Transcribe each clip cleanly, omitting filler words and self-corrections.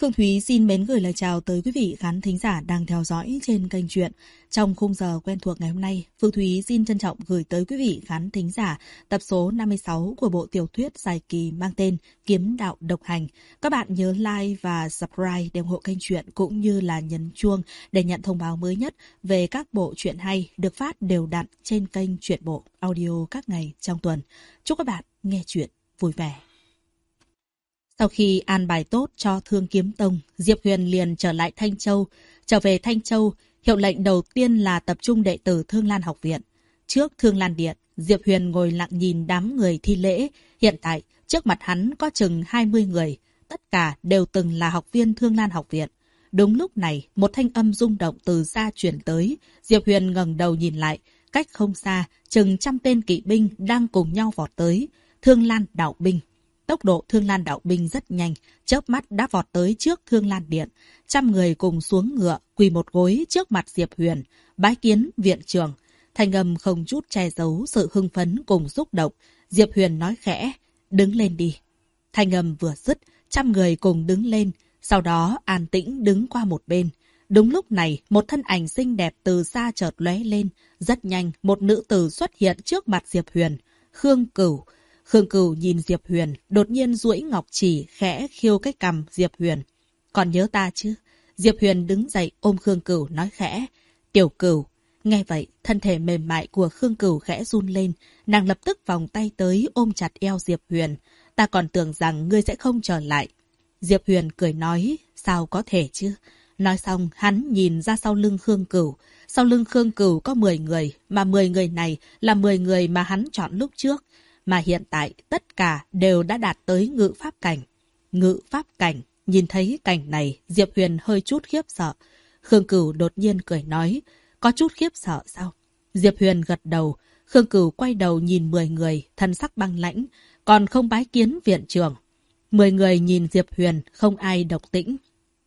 Phương Thúy xin mến gửi lời chào tới quý vị khán thính giả đang theo dõi trên kênh truyện. Trong khung giờ quen thuộc ngày hôm nay, Phương Thúy xin trân trọng gửi tới quý vị khán thính giả tập số 56 của bộ tiểu thuyết dài kỳ mang tên Kiếm Đạo Độc Hành. Các bạn nhớ like và subscribe để ủng hộ kênh truyện cũng như là nhấn chuông để nhận thông báo mới nhất về các bộ truyện hay được phát đều đặn trên kênh Truyện Bộ Audio các ngày trong tuần. Chúc các bạn nghe truyện vui vẻ. Sau khi an bài tốt cho Thương Kiếm Tông, Diệp Huyền liền trở lại Thanh Châu. Trở về Thanh Châu, hiệu lệnh đầu tiên là tập trung đệ tử Thương Lan Học Viện. Trước Thương Lan Điện, Diệp Huyền ngồi lặng nhìn đám người thi lễ. Hiện tại, trước mặt hắn có chừng 20 người. Tất cả đều từng là học viên Thương Lan Học Viện. Đúng lúc này, một thanh âm rung động từ xa truyền tới. Diệp Huyền ngẩng đầu nhìn lại. Cách không xa, chừng 100 tên kỵ binh đang cùng nhau vọt tới. Thương Lan Đạo Binh. Tốc độ Thương Lan Đạo Binh rất nhanh, chớp mắt đã vọt tới trước Thương Lan Điện. 100 người cùng xuống ngựa, quỳ một gối trước mặt Diệp Huyền, bái kiến viện trưởng. Thanh âm không chút che giấu sự hưng phấn cùng xúc động. Diệp Huyền nói khẽ, đứng lên đi. Thanh âm vừa dứt, 100 người cùng đứng lên, sau đó an tĩnh đứng qua một bên. Đúng lúc này, một thân ảnh xinh đẹp từ xa chợt lóe lên. Rất nhanh, một nữ tử xuất hiện trước mặt Diệp Huyền. Khương Cửu. Khương Cửu nhìn Diệp Huyền, đột nhiên duỗi ngọc chỉ khẽ khiêu cái cằm Diệp Huyền. Còn nhớ ta chứ? Diệp Huyền đứng dậy ôm Khương Cửu nói khẽ. Tiểu Cửu. Nghe vậy, thân thể mềm mại của Khương Cửu khẽ run lên. Nàng lập tức vòng tay tới ôm chặt eo Diệp Huyền. Ta còn tưởng rằng ngươi sẽ không trở lại. Diệp Huyền cười nói, sao có thể chứ? Nói xong, hắn nhìn ra sau lưng Khương Cửu. Sau lưng Khương Cửu có 10 người, mà 10 người này là 10 người mà hắn chọn lúc trước. Mà hiện tại tất cả đều đã đạt tới ngự pháp cảnh. Ngự pháp cảnh, nhìn thấy cảnh này, Diệp Huyền hơi chút khiếp sợ. Khương Cửu đột nhiên cười nói, có chút khiếp sợ sao? Diệp Huyền gật đầu, Khương Cửu quay đầu nhìn 10 người, thân sắc băng lãnh, còn không bái kiến viện trưởng. 10 người nhìn Diệp Huyền, không ai độc tĩnh.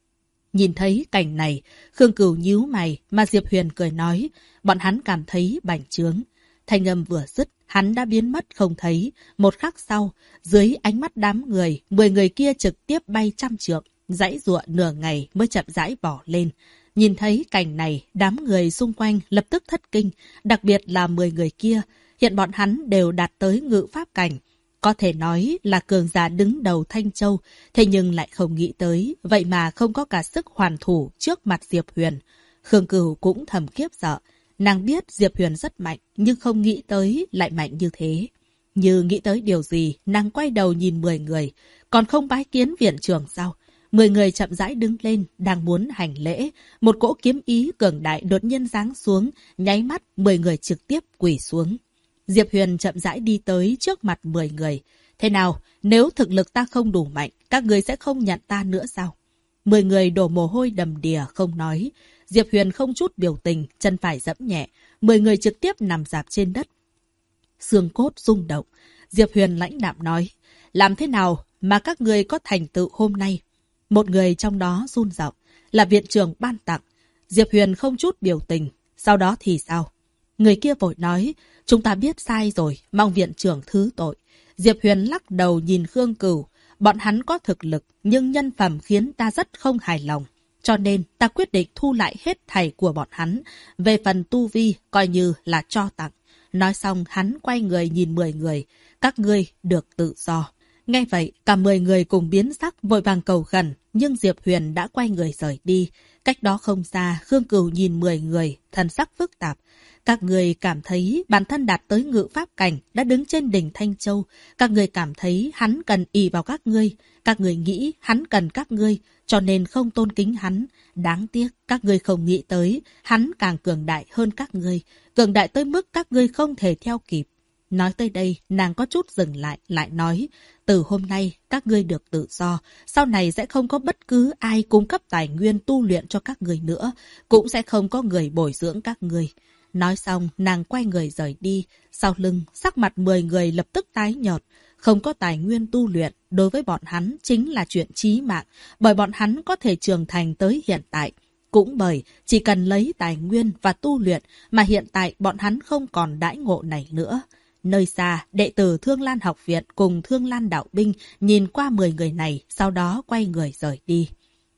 Nhìn thấy cảnh này, Khương Cửu nhíu mày, mà Diệp Huyền cười nói, bọn hắn cảm thấy bành trướng. Thanh âm vừa dứt, hắn đã biến mất không thấy. Một khắc sau, dưới ánh mắt đám người, 10 người kia trực tiếp bay 100 trượng, giãy giụa nửa ngày mới chậm rãi bỏ lên. Nhìn thấy cảnh này, đám người xung quanh lập tức thất kinh, đặc biệt là 10 người kia. Hiện bọn hắn đều đạt tới ngự pháp cảnh. Có thể nói là cường giả đứng đầu Thanh Châu, thế nhưng lại không nghĩ tới, vậy mà không có cả sức hoàn thủ trước mặt Diệp Huyền. Khương Cửu cũng thầm kiếp sợ. Nàng biết Diệp Huyền rất mạnh, nhưng không nghĩ tới lại mạnh như thế. Như nghĩ tới điều gì, nàng quay đầu nhìn 10 người. Còn không bái kiến viện trưởng sao? 10 người chậm rãi đứng lên, đang muốn hành lễ. Một cỗ kiếm ý cường đại đột nhiên giáng xuống, nháy mắt 10 người trực tiếp quỳ xuống. Diệp Huyền chậm rãi đi tới trước mặt 10 người. Thế nào, nếu thực lực ta không đủ mạnh, các người sẽ không nhận ta nữa sao? 10 người đổ mồ hôi đầm đìa không nói. Diệp Huyền không chút biểu tình, chân phải giẫm nhẹ. 10 người trực tiếp nằm rạp trên đất. Xương cốt rung động. Diệp Huyền lãnh đạm nói, làm thế nào mà các người có thành tựu hôm nay? Một người trong đó run giọng, là viện trưởng ban tặng. Diệp Huyền không chút biểu tình. Sau đó thì sao? Người kia vội nói, chúng ta biết sai rồi, mong viện trưởng thứ tội. Diệp Huyền lắc đầu nhìn Khương Cửu. Bọn hắn có thực lực, nhưng nhân phẩm khiến ta rất không hài lòng. Cho nên ta quyết định thu lại hết thảy của bọn hắn. Về phần tu vi, coi như là cho tặng. Nói xong hắn quay người nhìn 10 người. Các ngươi được tự do. Nghe vậy, cả 10 người cùng biến sắc vội vàng cầu khẩn. Nhưng Diệp Huyền đã quay người rời đi. Cách đó không xa, Khương Cửu nhìn 10 người, thần sắc phức tạp. Các người cảm thấy bản thân đạt tới ngự pháp cảnh, đã đứng trên đỉnh Thanh Châu. Các người cảm thấy hắn cần ỷ vào các ngươi. Các người nghĩ hắn cần các ngươi, cho nên không tôn kính hắn. Đáng tiếc, các ngươi không nghĩ tới, hắn càng cường đại hơn các ngươi. Cường đại tới mức các ngươi không thể theo kịp. Nói tới đây, nàng có chút dừng lại nói, từ hôm nay, các ngươi được tự do. Sau này sẽ không có bất cứ ai cung cấp tài nguyên tu luyện cho các ngươi nữa. Cũng sẽ không có người bồi dưỡng các ngươi. Nói xong, nàng quay người rời đi. Sau lưng, sắc mặt 10 người lập tức tái nhợt. Không có tài nguyên tu luyện, đối với bọn hắn chính là chuyện chí mạng. Bởi bọn hắn có thể trưởng thành tới hiện tại. Cũng bởi chỉ cần lấy tài nguyên và tu luyện mà hiện tại bọn hắn không còn đãi ngộ này nữa. Nơi xa, đệ tử Thương Lan Học Viện cùng Thương Lan Đạo Binh nhìn qua 10 người này, sau đó quay người rời đi.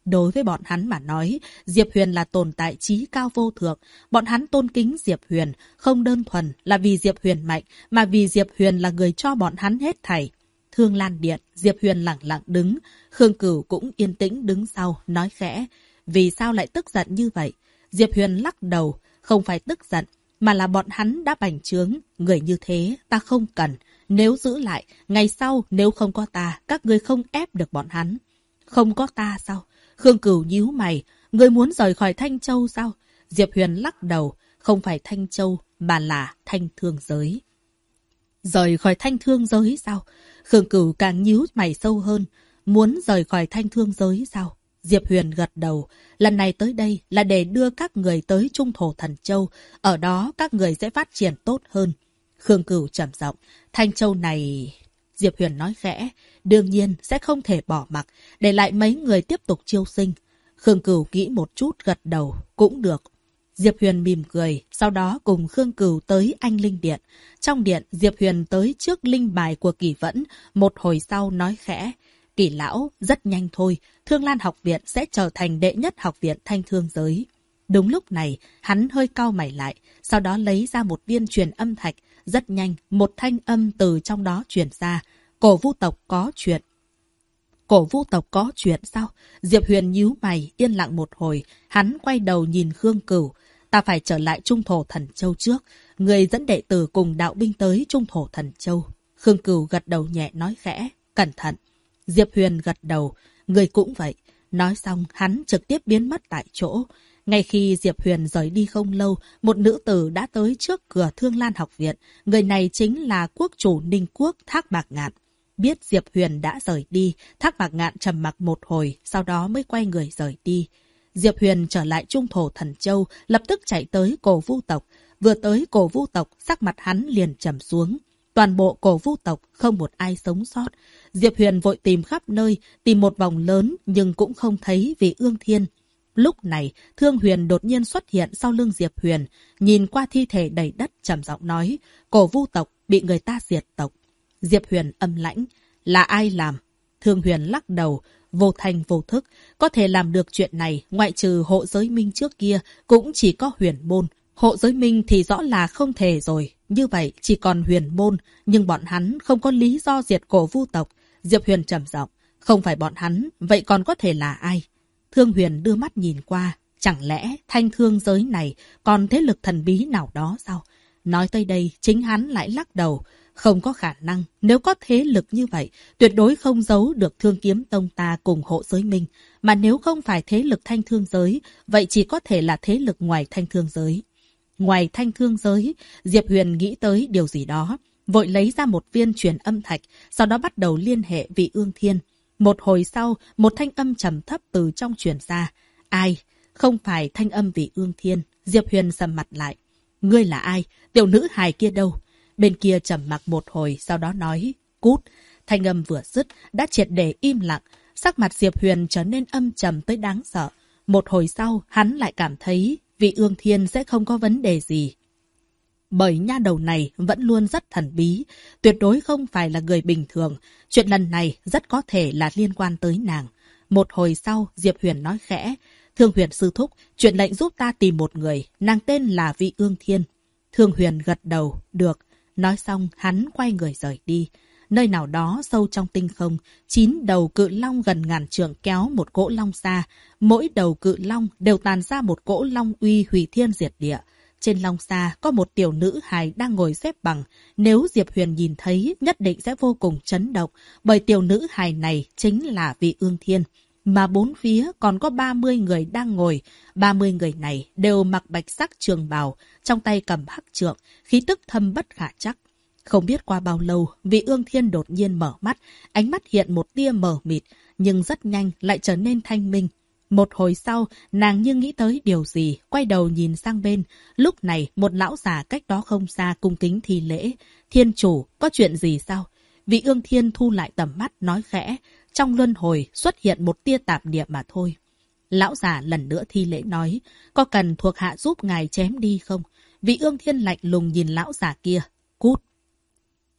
Đối với bọn hắn mà nói, Diệp Huyền là tồn tại trí cao vô thượng. Bọn hắn tôn kính Diệp Huyền, không đơn thuần là vì Diệp Huyền mạnh, mà vì Diệp Huyền là người cho bọn hắn hết thảy. Thương Lan Điện, Diệp Huyền lặng lặng đứng. Khương Cửu cũng yên tĩnh đứng sau, nói khẽ. Vì sao lại tức giận như vậy? Diệp Huyền lắc đầu, không phải tức giận, mà là bọn hắn đã bành trướng. Người như thế, ta không cần. Nếu giữ lại, ngày sau nếu không có ta, các ngươi không ép được bọn hắn. Không có ta sao? Khương Cửu nhíu mày, ngươi muốn rời khỏi Thanh Châu sao? Diệp Huyền lắc đầu, không phải Thanh Châu, mà là Thanh Thương Giới. Rời khỏi Thanh Thương Giới sao? Khương Cửu càng nhíu mày sâu hơn, muốn rời khỏi Thanh Thương Giới sao? Diệp Huyền gật đầu, lần này tới đây là để đưa các người tới Trung Thổ Thần Châu, ở đó các người sẽ phát triển tốt hơn. Khương Cửu trầm giọng, Thanh Châu này... Diệp Huyền nói khẽ, đương nhiên sẽ không thể bỏ mặc, để lại mấy người tiếp tục chiêu sinh. Khương Cửu nghĩ một chút gật đầu, cũng được. Diệp Huyền mỉm cười, sau đó cùng Khương Cửu tới Anh Linh Điện. Trong điện, Diệp Huyền tới trước linh bài của Kỳ Vẫn, một hồi sau nói khẽ. Kỳ lão, rất nhanh thôi, Thương Lan học viện sẽ trở thành đệ nhất học viện Thanh Thương Giới. Đúng lúc này, hắn hơi cau mày lại, sau đó lấy ra một viên truyền âm thạch. Rất nhanh, một thanh âm từ trong đó truyền ra. Cổ Vu tộc có chuyện. Cổ Vu tộc có chuyện sao? Diệp Huyền nhíu mày, yên lặng một hồi. Hắn quay đầu nhìn Khương Cửu. Ta phải trở lại Trung Thổ Thần Châu trước. Người dẫn đệ tử cùng đạo binh tới Trung Thổ Thần Châu. Khương Cửu gật đầu nhẹ nói khẽ. Cẩn thận. Diệp Huyền gật đầu. Người cũng vậy. Nói xong, hắn trực tiếp biến mất tại chỗ. Ngay khi Diệp Huyền rời đi không lâu, một nữ tử đã tới trước cửa Thương Lan học viện. Người này chính là quốc chủ Ninh Quốc Thác Bạt Ngạn. Biết Diệp Huyền đã rời đi, Thác Bạt Ngạn trầm mặc một hồi, sau đó mới quay người rời đi. Diệp Huyền trở lại Trung Thổ Thần Châu, lập tức chạy tới Cổ Vu tộc. Vừa tới Cổ Vu tộc, sắc mặt hắn liền trầm xuống. Toàn bộ Cổ Vu tộc không một ai sống sót. Diệp Huyền vội tìm khắp nơi, tìm một vòng lớn nhưng cũng không thấy Vị Ương Thiên. Lúc này, Thương Huyền đột nhiên xuất hiện sau lưng Diệp Huyền, nhìn qua thi thể đầy đất trầm giọng nói, Cổ Vu tộc bị người ta diệt tộc. Diệp Huyền âm lãnh, là ai làm? Thương Huyền lắc đầu, vô thành vô thức, có thể làm được chuyện này, ngoại trừ Hộ Giới Minh trước kia, cũng chỉ có Huyền Môn. Hộ Giới Minh thì rõ là không thể rồi, như vậy chỉ còn Huyền Môn, nhưng bọn hắn không có lý do diệt Cổ Vu tộc. Diệp Huyền trầm giọng, không phải bọn hắn, vậy còn có thể là ai? Thương Huyền đưa mắt nhìn qua, chẳng lẽ Thanh Thương Giới này còn thế lực thần bí nào đó sao? Nói tới đây, chính hắn lại lắc đầu. Không có khả năng, nếu có thế lực như vậy, tuyệt đối không giấu được Thương Kiếm Tông ta cùng Hộ Giới Minh. Mà nếu không phải thế lực Thanh Thương Giới, vậy chỉ có thể là thế lực ngoài Thanh Thương Giới. Ngoài Thanh Thương Giới, Diệp Huyền nghĩ tới điều gì đó, vội lấy ra một viên truyền âm thạch, sau đó bắt đầu liên hệ Vị Ương Thiên. Một hồi sau, một thanh âm trầm thấp từ trong truyền ra. Ai? Không phải thanh âm Vị Ương Thiên. Diệp Huyền sầm mặt lại. Ngươi là ai? Tiểu nữ hài kia đâu? Bên kia trầm mặc một hồi, sau đó nói, cút. Thanh âm vừa dứt, đã triệt để im lặng. Sắc mặt Diệp Huyền trở nên âm trầm tới đáng sợ. Một hồi sau, hắn lại cảm thấy Vị Ương Thiên sẽ không có vấn đề gì. Bởi nha đầu này vẫn luôn rất thần bí, tuyệt đối không phải là người bình thường. Chuyện lần này rất có thể là liên quan tới nàng. Một hồi sau, Diệp Huyền nói khẽ, Thương Huyền sư thúc, chuyện lệnh giúp ta tìm một người, nàng tên là Vị Ương Thiên. Thương Huyền gật đầu, được. Nói xong, hắn quay người rời đi. Nơi nào đó sâu trong tinh không, 9 đầu cự long gần ngàn trượng kéo một cỗ long xa. Mỗi đầu cự long đều tàn ra một cỗ long uy hủy thiên diệt địa. Trên long xa có một tiểu nữ hài đang ngồi xếp bằng. Nếu Diệp Huyền nhìn thấy, nhất định sẽ vô cùng chấn động, bởi tiểu nữ hài này chính là Vị Ương Thiên. Mà bốn phía còn có 30 người đang ngồi. 30 người này đều mặc bạch sắc trường bào, trong tay cầm hắc trượng, khí tức thâm bất khả trắc. Không biết qua bao lâu, Vị Ương Thiên đột nhiên mở mắt, ánh mắt hiện một tia mờ mịt, nhưng rất nhanh lại trở nên thanh minh. Một hồi sau, nàng như nghĩ tới điều gì, quay đầu nhìn sang bên. Lúc này, một lão già cách đó không xa cung kính thi lễ. Thiên chủ, có chuyện gì sao? Vị Ương Thiên thu lại tầm mắt, nói khẽ. Trong luân hồi xuất hiện một tia tạp niệm mà thôi. Lão già lần nữa thi lễ nói, có cần thuộc hạ giúp ngài chém đi không? Vị Ương Thiên lạnh lùng nhìn lão già kia, cút.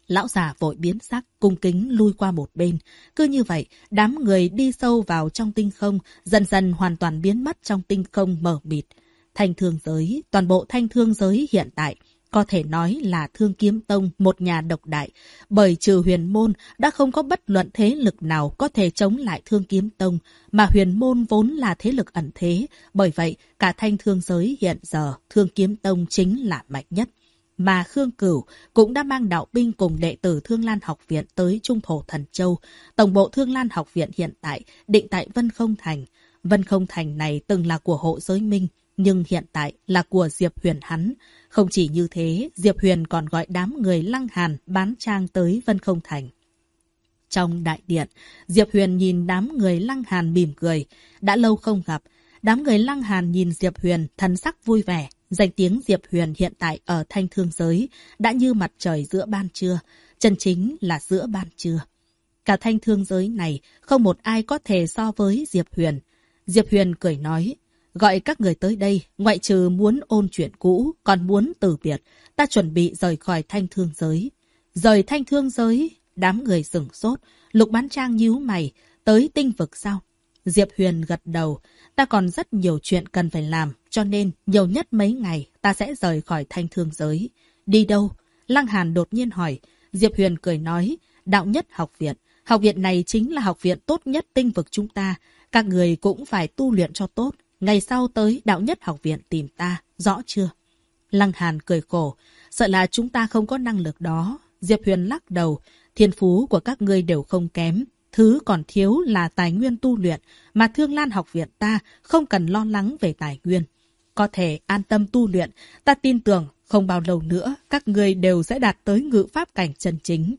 Lão già vội biến sắc, cung kính lui qua một bên. Cứ như vậy, đám người đi sâu vào trong tinh không, dần dần hoàn toàn biến mất trong tinh không mờ mịt. Thanh thương giới, toàn bộ thanh thương giới hiện tại, có thể nói là Thương Kiếm Tông một nhà độc đại, bởi trừ Huyền Môn đã không có bất luận thế lực nào có thể chống lại Thương Kiếm Tông, mà Huyền Môn vốn là thế lực ẩn thế, bởi vậy cả thanh thương giới hiện giờ Thương Kiếm Tông chính là mạnh nhất. Mà Khương Cửu cũng đã mang đạo binh cùng đệ tử Thương Lan Học Viện tới Trung Thổ Thần Châu. Tổng bộ Thương Lan Học Viện hiện tại định tại Vân Không Thành. Vân Không Thành này từng là của Hộ Giới Minh, nhưng hiện tại là của Diệp Huyền hắn. Không chỉ như thế, Diệp Huyền còn gọi đám người Lăng Hàn bán trang tới Vân Không Thành. Trong đại điện, Diệp Huyền nhìn đám người Lăng Hàn mỉm cười. Đã lâu không gặp, đám người Lăng Hàn nhìn Diệp Huyền thần sắc vui vẻ. Danh tiếng Diệp Huyền hiện tại ở thanh thương giới đã như mặt trời giữa ban trưa, chân chính là giữa ban trưa. Cả thanh thương giới này không một ai có thể so với Diệp Huyền. Diệp Huyền cười nói, gọi các người tới đây, ngoại trừ muốn ôn chuyện cũ, còn muốn từ biệt, ta chuẩn bị rời khỏi thanh thương giới. Rời thanh thương giới, đám người sửng sốt, Lục Bán Trang nhíu mày, tới tinh vực sao? Diệp Huyền gật đầu, ta còn rất nhiều chuyện cần phải làm, cho nên nhiều nhất mấy ngày ta sẽ rời khỏi thanh thương giới. Đi đâu? Lăng Hàn đột nhiên hỏi. Diệp Huyền cười nói, Đạo Nhất Học Viện. Học viện này chính là học viện tốt nhất tinh vực chúng ta. Các người cũng phải tu luyện cho tốt. Ngày sau tới Đạo Nhất Học Viện tìm ta, rõ chưa? Lăng Hàn cười khổ, sợ là chúng ta không có năng lực đó. Diệp Huyền lắc đầu, thiên phú của các ngươi đều không kém. Thứ còn thiếu là tài nguyên tu luyện, mà Thương Lan Học Viện ta không cần lo lắng về tài nguyên. Có thể an tâm tu luyện, ta tin tưởng không bao lâu nữa các người đều sẽ đạt tới ngự pháp cảnh chân chính.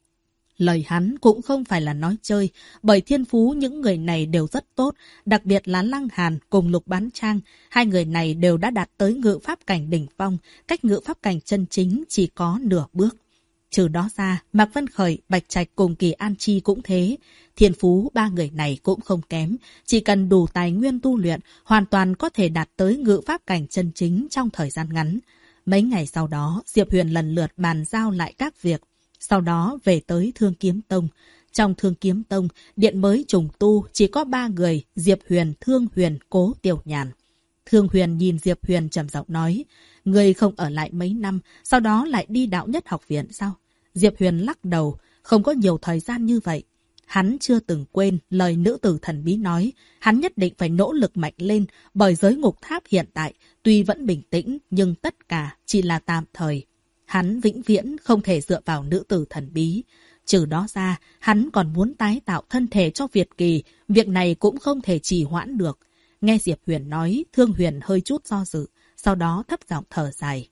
Lời hắn cũng không phải là nói chơi, bởi thiên phú những người này đều rất tốt, đặc biệt là Lăng Hàn cùng Lục Bán Trang, hai người này đều đã đạt tới ngự pháp cảnh đỉnh phong, cách ngự pháp cảnh chân chính chỉ có nửa bước. Trừ đó ra, Mạc Vân Khởi, Bạch Trạch cùng Kỳ An Chi cũng thế. Thiên phú ba người này cũng không kém. Chỉ cần đủ tài nguyên tu luyện, hoàn toàn có thể đạt tới ngự pháp cảnh chân chính trong thời gian ngắn. Mấy ngày sau đó, Diệp Huyền lần lượt bàn giao lại các việc. Sau đó về tới Thương Kiếm Tông. Trong Thương Kiếm Tông, điện mới trùng tu chỉ có 3 người, Diệp Huyền, Thương Huyền, Cố Tiểu Nhàn. Thương Huyền nhìn Diệp Huyền trầm giọng nói, người không ở lại mấy năm, sau đó lại đi Đạo Nhất Học Viện sao? Diệp Huyền lắc đầu, không có nhiều thời gian như vậy. Hắn chưa từng quên lời nữ tử thần bí nói, hắn nhất định phải nỗ lực mạnh lên, bởi giới ngục tháp hiện tại tuy vẫn bình tĩnh nhưng tất cả chỉ là tạm thời. Hắn vĩnh viễn không thể dựa vào nữ tử thần bí. Trừ đó ra, hắn còn muốn tái tạo thân thể cho Việt Kỳ, việc này cũng không thể trì hoãn được. Nghe Diệp Huyền nói, Thương Huyền hơi chút do dự, sau đó thấp giọng thở dài.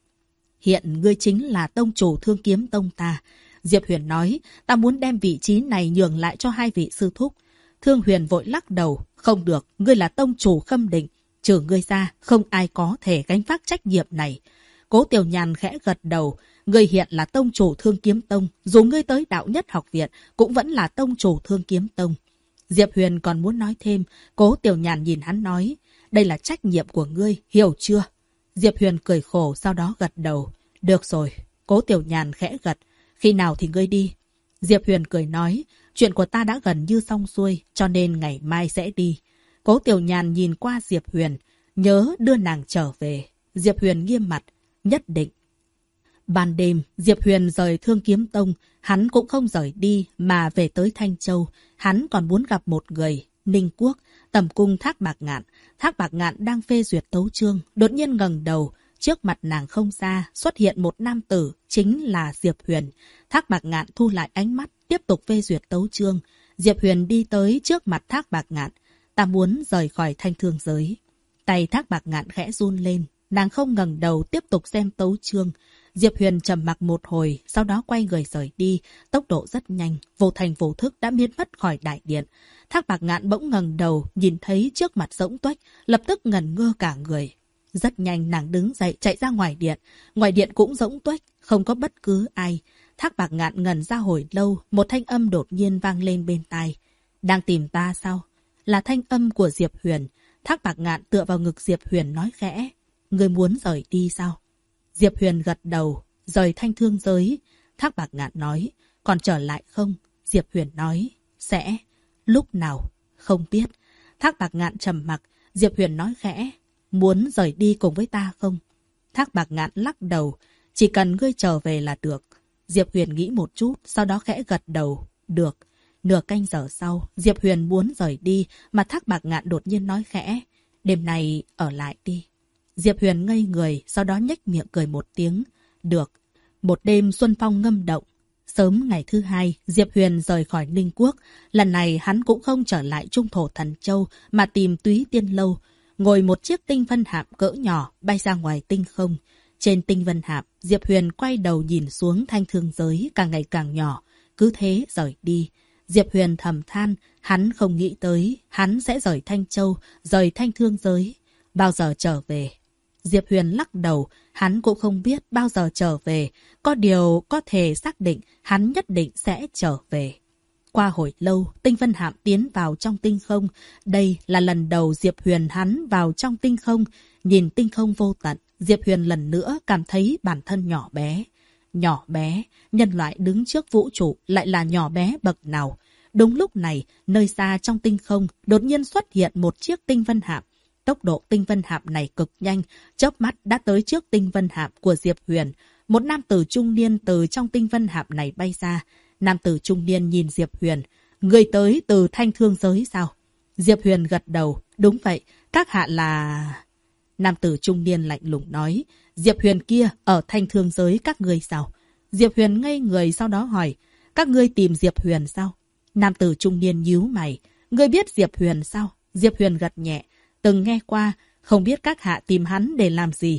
Hiện ngươi chính là tông chủ Thương Kiếm Tông ta. Diệp Huyền nói, ta muốn đem vị trí này nhường lại cho 2 vị sư thúc. Thương Huyền vội lắc đầu, không được, ngươi là tông chủ Khâm Định. Trừ ngươi ra, không ai có thể gánh vác trách nhiệm này. Cố Tiểu Nhàn khẽ gật đầu, ngươi hiện là tông chủ Thương Kiếm Tông, dù ngươi tới Đạo Nhất Học Viện, cũng vẫn là tông chủ Thương Kiếm Tông. Diệp Huyền còn muốn nói thêm, Cố Tiểu Nhàn nhìn hắn nói, đây là trách nhiệm của ngươi, hiểu chưa? Diệp Huyền cười khổ, sau đó gật đầu. Được rồi, Cố Tiểu Nhàn khẽ gật, khi nào thì ngươi đi? Diệp Huyền cười nói, chuyện của ta đã gần như xong xuôi, cho nên ngày mai sẽ đi. Cố Tiểu Nhàn nhìn qua Diệp Huyền, nhớ đưa nàng trở về. Diệp Huyền nghiêm mặt, nhất định. Ban đêm, Diệp Huyền rời Thương Kiếm Tông, hắn cũng không rời đi mà về tới Thanh Châu. Hắn còn muốn gặp một người, Ninh Quốc, tầm cung Thác Bạc Ngạn. Thác Bạc Ngạn đang phê duyệt tấu chương, đột nhiên ngẩng đầu. Trước mặt nàng không xa, xuất hiện một nam tử, chính là Diệp Huyền. Thác Bạc Ngạn thu lại ánh mắt, tiếp tục phê duyệt tấu chương. Diệp Huyền đi tới trước mặt Thác Bạc Ngạn. Ta muốn rời khỏi thanh thương giới. Tay Thác Bạc Ngạn khẽ run lên. Nàng không ngẩng đầu tiếp tục xem tấu chương. Diệp Huyền trầm mặc một hồi, sau đó quay người rời đi. Tốc độ rất nhanh, vô thành vô thức đã biến mất khỏi đại điện. Thác Bạc Ngạn bỗng ngẩng đầu, nhìn thấy trước mặt rỗng tuếch, lập tức ngẩn ngơ cả người. Rất nhanh nàng đứng dậy chạy ra ngoài điện. Ngoài điện cũng rỗng tuếch, không có bất cứ ai. Thác Bạc Ngạn ngẩn ra hồi lâu, một thanh âm đột nhiên vang lên bên tai. Đang tìm ta sao? Là thanh âm của Diệp Huyền. Thác Bạc Ngạn tựa vào ngực Diệp Huyền nói khẽ. Ngươi muốn rời đi sao? Diệp Huyền gật đầu, rời thanh thương giới. Thác Bạt Ngạn nói, còn trở lại không? Diệp Huyền nói, sẽ. Lúc nào? Không biết. Thác Bạt Ngạn trầm mặc. Diệp Huyền nói khẽ, muốn rời đi cùng với ta không? Thác Bạt Ngạn lắc đầu, chỉ cần ngươi trở về là được. Diệp Huyền nghĩ một chút, sau đó khẽ gật đầu, được. Nửa canh giờ sau, Diệp Huyền muốn rời đi, mà Thác Bạt Ngạn đột nhiên nói khẽ, đêm nay ở lại đi. Diệp Huyền ngây người, sau đó nhếch miệng cười một tiếng, được. Một đêm xuân phong ngâm động. Sớm ngày thứ hai, Diệp Huyền rời khỏi Ninh Quốc. Lần này hắn cũng không trở lại Trung Thổ Thần Châu mà tìm Túy Tiên Lâu. Ngồi một chiếc tinh vân hạm cỡ nhỏ bay ra ngoài tinh không. Trên tinh vân hạm, Diệp Huyền quay đầu nhìn xuống thanh thương giới càng ngày càng nhỏ. Cứ thế rời đi. Diệp Huyền thầm than, hắn không nghĩ tới, hắn sẽ rời Thanh Châu, rời thanh thương giới. Bao giờ trở về? Diệp Huyền lắc đầu, hắn cũng không biết bao giờ trở về. Có điều có thể xác định hắn nhất định sẽ trở về. Qua hồi lâu, tinh vân hạm tiến vào trong tinh không. Đây là lần đầu Diệp Huyền hắn vào trong tinh không. Nhìn tinh không vô tận, Diệp Huyền lần nữa cảm thấy bản thân nhỏ bé. Nhỏ bé, nhân loại đứng trước vũ trụ lại là nhỏ bé bậc nào. Đúng lúc này, nơi xa trong tinh không, đột nhiên xuất hiện một chiếc tinh vân hạm. Tốc độ tinh vân hạm này cực nhanh, chớp mắt đã tới trước tinh vân hạm của Diệp Huyền. Một nam tử trung niên từ trong tinh vân hạm này bay ra. Nam tử trung niên nhìn Diệp Huyền. Người tới từ thanh thương giới sao? Diệp Huyền gật đầu. Đúng vậy, các hạ là... Nam tử trung niên lạnh lùng nói. Diệp Huyền kia ở thanh thương giới các ngươi sao? Diệp Huyền ngây người sau đó hỏi. Các ngươi tìm Diệp Huyền sao? Nam tử trung niên nhíu mày. Ngươi biết Diệp Huyền sao? Diệp Huyền gật nhẹ. Từng nghe qua, không biết các hạ tìm hắn để làm gì.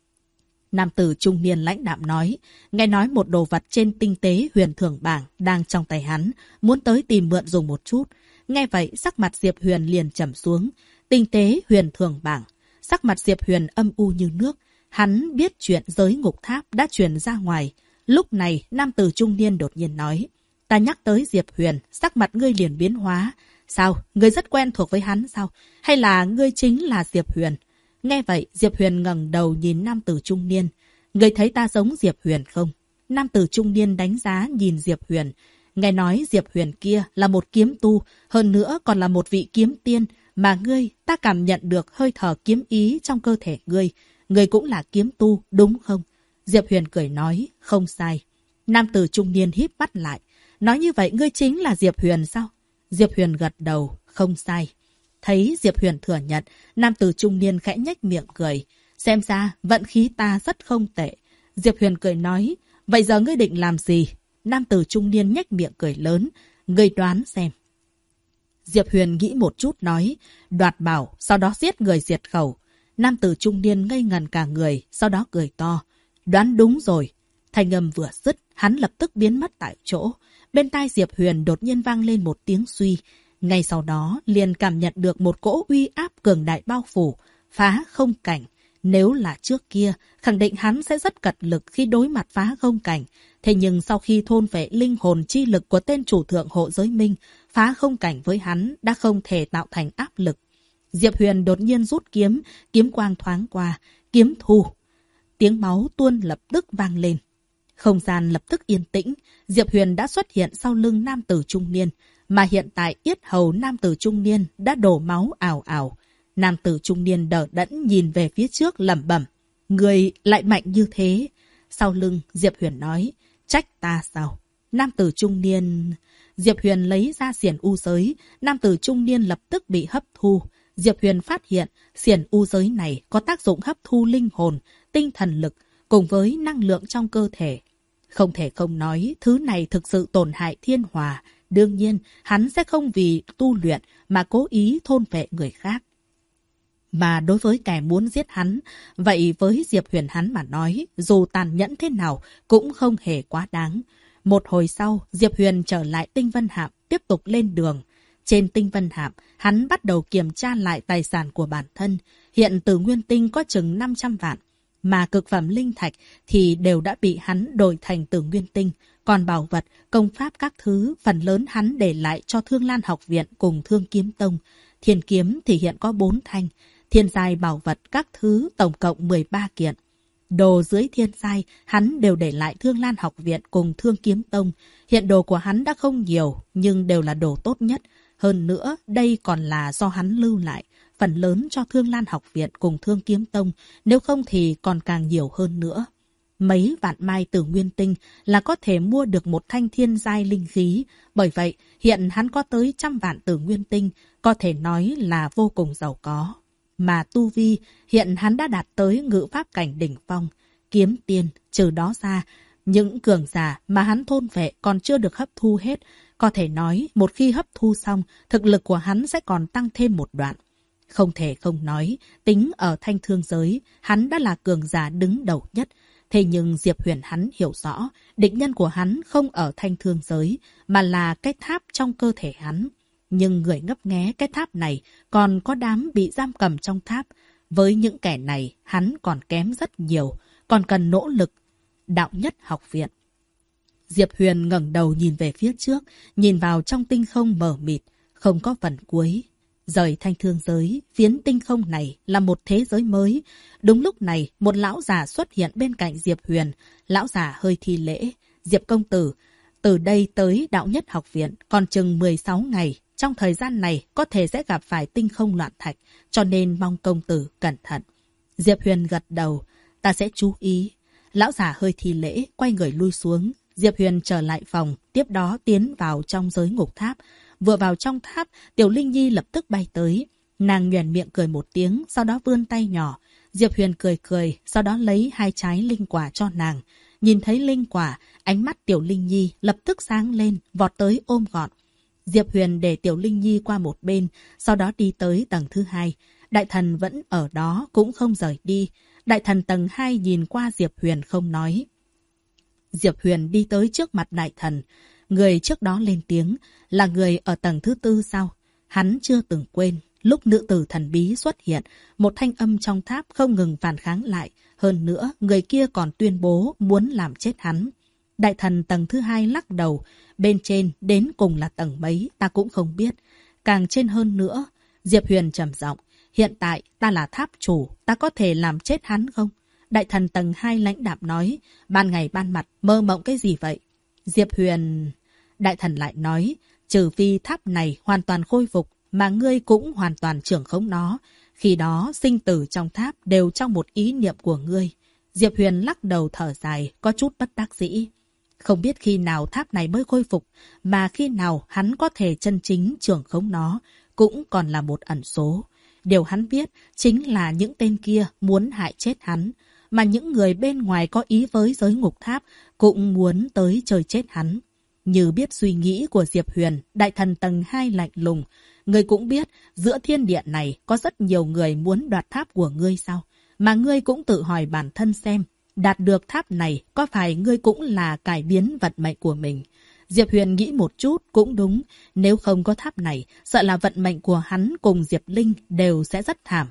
Nam tử trung niên lãnh đạm nói, nghe nói một đồ vật trên tinh tế huyền thưởng bảng đang trong tay hắn, muốn tới tìm mượn dùng một chút. Nghe vậy, sắc mặt Diệp Huyền liền trầm xuống. Tinh tế huyền thưởng bảng. Sắc mặt Diệp Huyền âm u như nước. Hắn biết chuyện giới ngục tháp đã truyền ra ngoài. Lúc này, nam tử trung niên đột nhiên nói, ta nhắc tới Diệp Huyền, sắc mặt ngươi liền biến hóa. Sao? Ngươi rất quen thuộc với hắn sao? Hay là ngươi chính là Diệp Huyền? Nghe vậy, Diệp Huyền ngẩng đầu nhìn nam tử trung niên. Ngươi thấy ta giống Diệp Huyền không? Nam tử trung niên đánh giá nhìn Diệp Huyền. Nghe nói Diệp Huyền kia là một kiếm tu, hơn nữa còn là một vị kiếm tiên. Mà ngươi, ta cảm nhận được hơi thở kiếm ý trong cơ thể ngươi. Ngươi cũng là kiếm tu, đúng không? Diệp Huyền cười nói, không sai. Nam tử trung niên híp mắt lại. Nói như vậy ngươi chính là Diệp Huyền sao? Diệp Huyền gật đầu, không sai. Thấy Diệp Huyền thừa nhận, nam tử trung niên khẽ nhếch miệng cười. Xem ra, vận khí ta rất không tệ. Diệp Huyền cười nói, vậy giờ ngươi định làm gì? Nam tử trung niên nhếch miệng cười lớn. Ngươi đoán xem. Diệp Huyền nghĩ một chút nói, đoạt bảo, sau đó giết người diệt khẩu. Nam tử trung niên ngây ngần cả người, sau đó cười to. Đoán đúng rồi. Thanh âm vừa dứt, hắn lập tức biến mất tại chỗ. Bên tai Diệp Huyền đột nhiên vang lên một tiếng suy. Ngay sau đó, liền cảm nhận được một cỗ uy áp cường đại bao phủ, phá không cảnh. Nếu là trước kia, khẳng định hắn sẽ rất cật lực khi đối mặt phá không cảnh. Thế nhưng sau khi thôn vệ linh hồn chi lực của tên chủ thượng hộ giới minh, phá không cảnh với hắn đã không thể tạo thành áp lực. Diệp Huyền đột nhiên rút kiếm, kiếm quang thoáng qua, kiếm thu. Tiếng máu tuôn lập tức vang lên. Không gian lập tức yên tĩnh, Diệp Huyền đã xuất hiện sau lưng nam tử trung niên, mà hiện tại yết hầu nam tử trung niên đã đổ máu ào ào. Nam tử trung niên đờ đẫn nhìn về phía trước lẩm bẩm, người lại mạnh như thế. Sau lưng, Diệp Huyền nói, trách ta sao? Nam tử trung niên... Diệp Huyền lấy ra xiển u giới, nam tử trung niên lập tức bị hấp thu. Diệp Huyền phát hiện, xiển u giới này có tác dụng hấp thu linh hồn, tinh thần lực, cùng với năng lượng trong cơ thể. Không thể không nói, thứ này thực sự tổn hại thiên hòa. Đương nhiên, hắn sẽ không vì tu luyện mà cố ý thôn phệ người khác. Mà đối với kẻ muốn giết hắn, vậy với Diệp Huyền hắn mà nói, dù tàn nhẫn thế nào cũng không hề quá đáng. Một hồi sau, Diệp Huyền trở lại tinh vân hạm, tiếp tục lên đường. Trên tinh vân hạm, hắn bắt đầu kiểm tra lại tài sản của bản thân. Hiện từ nguyên tinh có chừng 500 vạn. Mà cực phẩm linh thạch thì đều đã bị hắn đổi thành từ nguyên tinh. Còn bảo vật, công pháp các thứ, phần lớn hắn để lại cho Thương Lan học viện cùng Thương Kiếm Tông. Thiên kiếm thì hiện có 4 thanh. Thiên giai bảo vật các thứ tổng cộng 13 kiện. Đồ dưới thiên giai, hắn đều để lại Thương Lan học viện cùng Thương Kiếm Tông. Hiện đồ của hắn đã không nhiều, nhưng đều là đồ tốt nhất. Hơn nữa, đây còn là do hắn lưu lại, phần lớn cho Thương Lan học viện cùng Thương Kiếm Tông, nếu không thì còn càng nhiều hơn nữa. Mấy vạn mai tử nguyên tinh là có thể mua được một thanh thiên giai linh khí. Bởi vậy, hiện hắn có tới 100 vạn tử nguyên tinh, có thể nói là vô cùng giàu có. Mà tu vi, hiện hắn đã đạt tới ngự pháp cảnh đỉnh phong, kiếm tiên, trừ đó ra. Những cường giả mà hắn thôn vệ còn chưa được hấp thu hết. Có thể nói, một khi hấp thu xong, thực lực của hắn sẽ còn tăng thêm một đoạn. Không thể không nói, tính ở thanh thương giới, hắn đã là cường giả đứng đầu nhất. Thế nhưng Diệp Huyền hắn hiểu rõ, địch nhân của hắn không ở thanh thương giới, mà là cái tháp trong cơ thể hắn. Nhưng người ngấp nghé cái tháp này còn có đám bị giam cầm trong tháp. Với những kẻ này, hắn còn kém rất nhiều, còn cần nỗ lực. Đạo Nhất học viện. Diệp Huyền ngẩng đầu nhìn về phía trước, nhìn vào trong tinh không mờ mịt, không có phần cuối. Rời thanh thương giới, phiến tinh không này là một thế giới mới. Đúng lúc này, một lão già xuất hiện bên cạnh Diệp Huyền. Lão già hơi thi lễ. Diệp công tử, từ đây tới Đạo Nhất học viện còn chừng 16 ngày. Trong thời gian này có thể sẽ gặp phải tinh không loạn thạch, cho nên mong công tử cẩn thận. Diệp Huyền gật đầu, ta sẽ chú ý. Lão già hơi thi lễ, quay người lui xuống. Diệp Huyền trở lại phòng, tiếp đó tiến vào trong giới ngục tháp. Vừa vào trong tháp, Tiểu Linh Nhi lập tức bay tới. Nàng nhoẻn miệng cười một tiếng, sau đó vươn tay nhỏ. Diệp Huyền cười cười, sau đó lấy 2 trái linh quả cho nàng. Nhìn thấy linh quả, ánh mắt Tiểu Linh Nhi lập tức sáng lên, vọt tới ôm gọn. Diệp Huyền để Tiểu Linh Nhi qua một bên, sau đó đi tới tầng thứ 2. Đại thần vẫn ở đó, cũng không rời đi. Đại thần tầng 2 nhìn qua Diệp Huyền không nói. Diệp Huyền đi tới trước mặt đại thần. Người trước đó lên tiếng, là người ở tầng thứ 4 sao? Hắn chưa từng quên, lúc nữ tử thần bí xuất hiện, một thanh âm trong tháp không ngừng phản kháng lại. Hơn nữa, người kia còn tuyên bố muốn làm chết hắn. Đại thần tầng thứ 2 lắc đầu, bên trên đến cùng là tầng mấy ta cũng không biết. Càng trên hơn nữa, Diệp Huyền trầm giọng, hiện tại ta là tháp chủ, ta có thể làm chết hắn không? Đại thần tầng 2 lãnh đạm nói, ban ngày ban mặt mơ mộng cái gì vậy? Diệp Huyền... Đại thần lại nói, trừ phi tháp này hoàn toàn khôi phục, mà ngươi cũng hoàn toàn trưởng khống nó. Khi đó, sinh tử trong tháp đều trong một ý niệm của ngươi. Diệp Huyền lắc đầu thở dài, có chút bất đắc dĩ. Không biết khi nào tháp này mới khôi phục, mà khi nào hắn có thể chân chính trưởng khống nó, cũng còn là một ẩn số. Điều hắn biết chính là những tên kia muốn hại chết hắn, mà những người bên ngoài có ý với giới ngục tháp cũng muốn tới chơi chết hắn. Như biết suy nghĩ của Diệp Huyền, đại thần tầng 2 lạnh lùng. Ngươi cũng biết, giữa thiên địa này có rất nhiều người muốn đoạt tháp của ngươi sao? Mà ngươi cũng tự hỏi bản thân xem, đạt được tháp này có phải ngươi cũng là cải biến vận mệnh của mình? Diệp Huyền nghĩ một chút cũng đúng, nếu không có tháp này, sợ là vận mệnh của hắn cùng Diệp Linh đều sẽ rất thảm.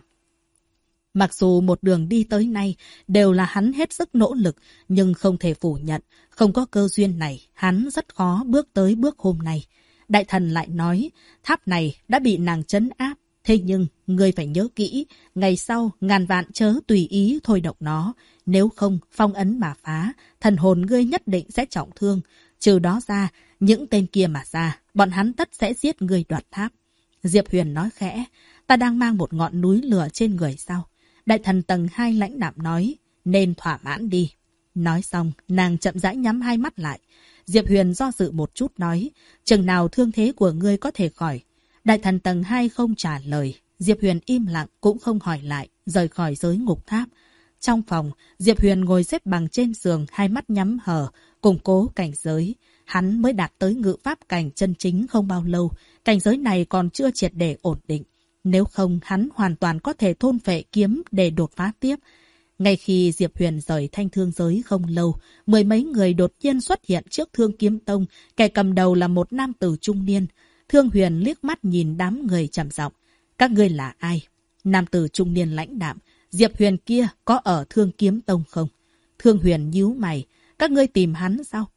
Mặc dù một đường đi tới nay đều là hắn hết sức nỗ lực, nhưng không thể phủ nhận, không có cơ duyên này, hắn rất khó bước tới bước hôm nay. Đại thần lại nói, tháp này đã bị nàng trấn áp, thế nhưng ngươi phải nhớ kỹ, ngày sau ngàn vạn chớ tùy ý thôi động nó, nếu không phong ấn mà phá, thần hồn ngươi nhất định sẽ trọng thương. Trừ đó ra, những tên kia mà ra, bọn hắn tất sẽ giết ngươi đoạt tháp. Diệp Huyền nói khẽ, ta đang mang một ngọn núi lửa trên người sao? Đại thần tầng 2 lãnh đạm nói, nên thỏa mãn đi. Nói xong, nàng chậm rãi nhắm hai mắt lại. Diệp Huyền do dự một chút nói, chừng nào thương thế của ngươi có thể khỏi? Đại thần tầng 2 không trả lời. Diệp Huyền im lặng cũng không hỏi lại, rời khỏi giới ngục tháp. Trong phòng, Diệp Huyền ngồi xếp bằng trên giường, hai mắt nhắm hờ, củng cố cảnh giới. Hắn mới đạt tới ngự pháp cảnh chân chính không bao lâu, cảnh giới này còn chưa triệt để ổn định. Nếu không, hắn hoàn toàn có thể thôn phệ kiếm để đột phá tiếp. Ngay khi Diệp Huyền rời thanh thương giới không lâu, mười mấy người đột nhiên xuất hiện trước Thương Kiếm Tông, kẻ cầm đầu là một nam tử trung niên. Thương Huyền liếc mắt nhìn đám người trầm giọng, các ngươi là ai? Nam tử trung niên lãnh đạm, Diệp Huyền kia có ở Thương Kiếm Tông không? Thương Huyền nhíu mày, các ngươi tìm hắn sao?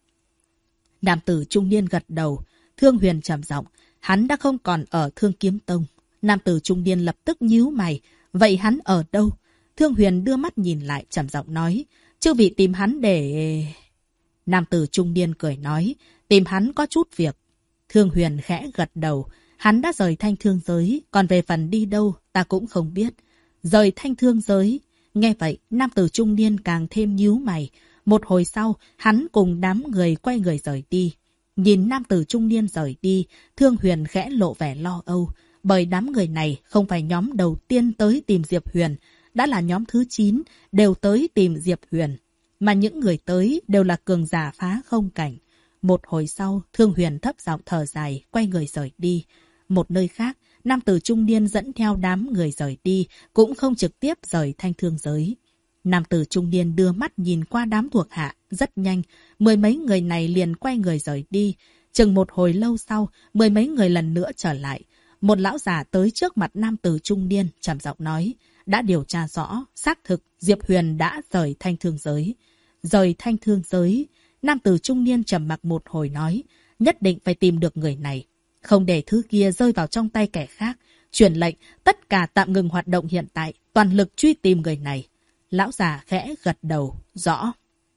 Nam tử trung niên gật đầu. Thương Huyền trầm giọng, hắn đã không còn ở Thương Kiếm Tông. Nam tử trung niên lập tức nhíu mày, vậy hắn ở đâu? Thương Huyền đưa mắt nhìn lại trầm giọng nói, chư vị tìm hắn để... Nam tử trung niên cười nói, tìm hắn có chút việc. Thương Huyền khẽ gật đầu, hắn đã rời Thanh Thương giới, còn về phần đi đâu ta cũng không biết. Rời Thanh Thương giới. Nghe vậy, nam tử trung niên càng thêm nhíu mày. Một hồi sau, hắn cùng đám người quay người rời đi. Nhìn nam tử trung niên rời đi, Thương Huyền khẽ lộ vẻ lo âu. Bởi đám người này không phải nhóm đầu tiên tới tìm Diệp Huyền, đã là nhóm thứ 9 đều tới tìm Diệp Huyền. Mà những người tới đều là cường giả phá không cảnh. Một hồi sau, Thương Huyền thấp giọng thở dài, quay người rời đi. Một nơi khác, nam tử trung niên dẫn theo đám người rời đi, cũng không trực tiếp rời Thanh Thương giới. Nam tử trung niên đưa mắt nhìn qua đám thuộc hạ, rất nhanh, mười mấy người này liền quay người rời đi. Chừng một hồi lâu sau, mười mấy người lần nữa trở lại. Một lão già tới trước mặt nam tử trung niên, trầm giọng nói, đã điều tra rõ, xác thực Diệp Huyền đã rời Thanh Thương giới. Rời Thanh Thương giới, nam tử trung niên trầm mặc một hồi nói, nhất định phải tìm được người này. Không để thứ kia rơi vào trong tay kẻ khác. Truyền lệnh, tất cả tạm ngừng hoạt động hiện tại, toàn lực truy tìm người này. Lão già khẽ gật đầu, rõ.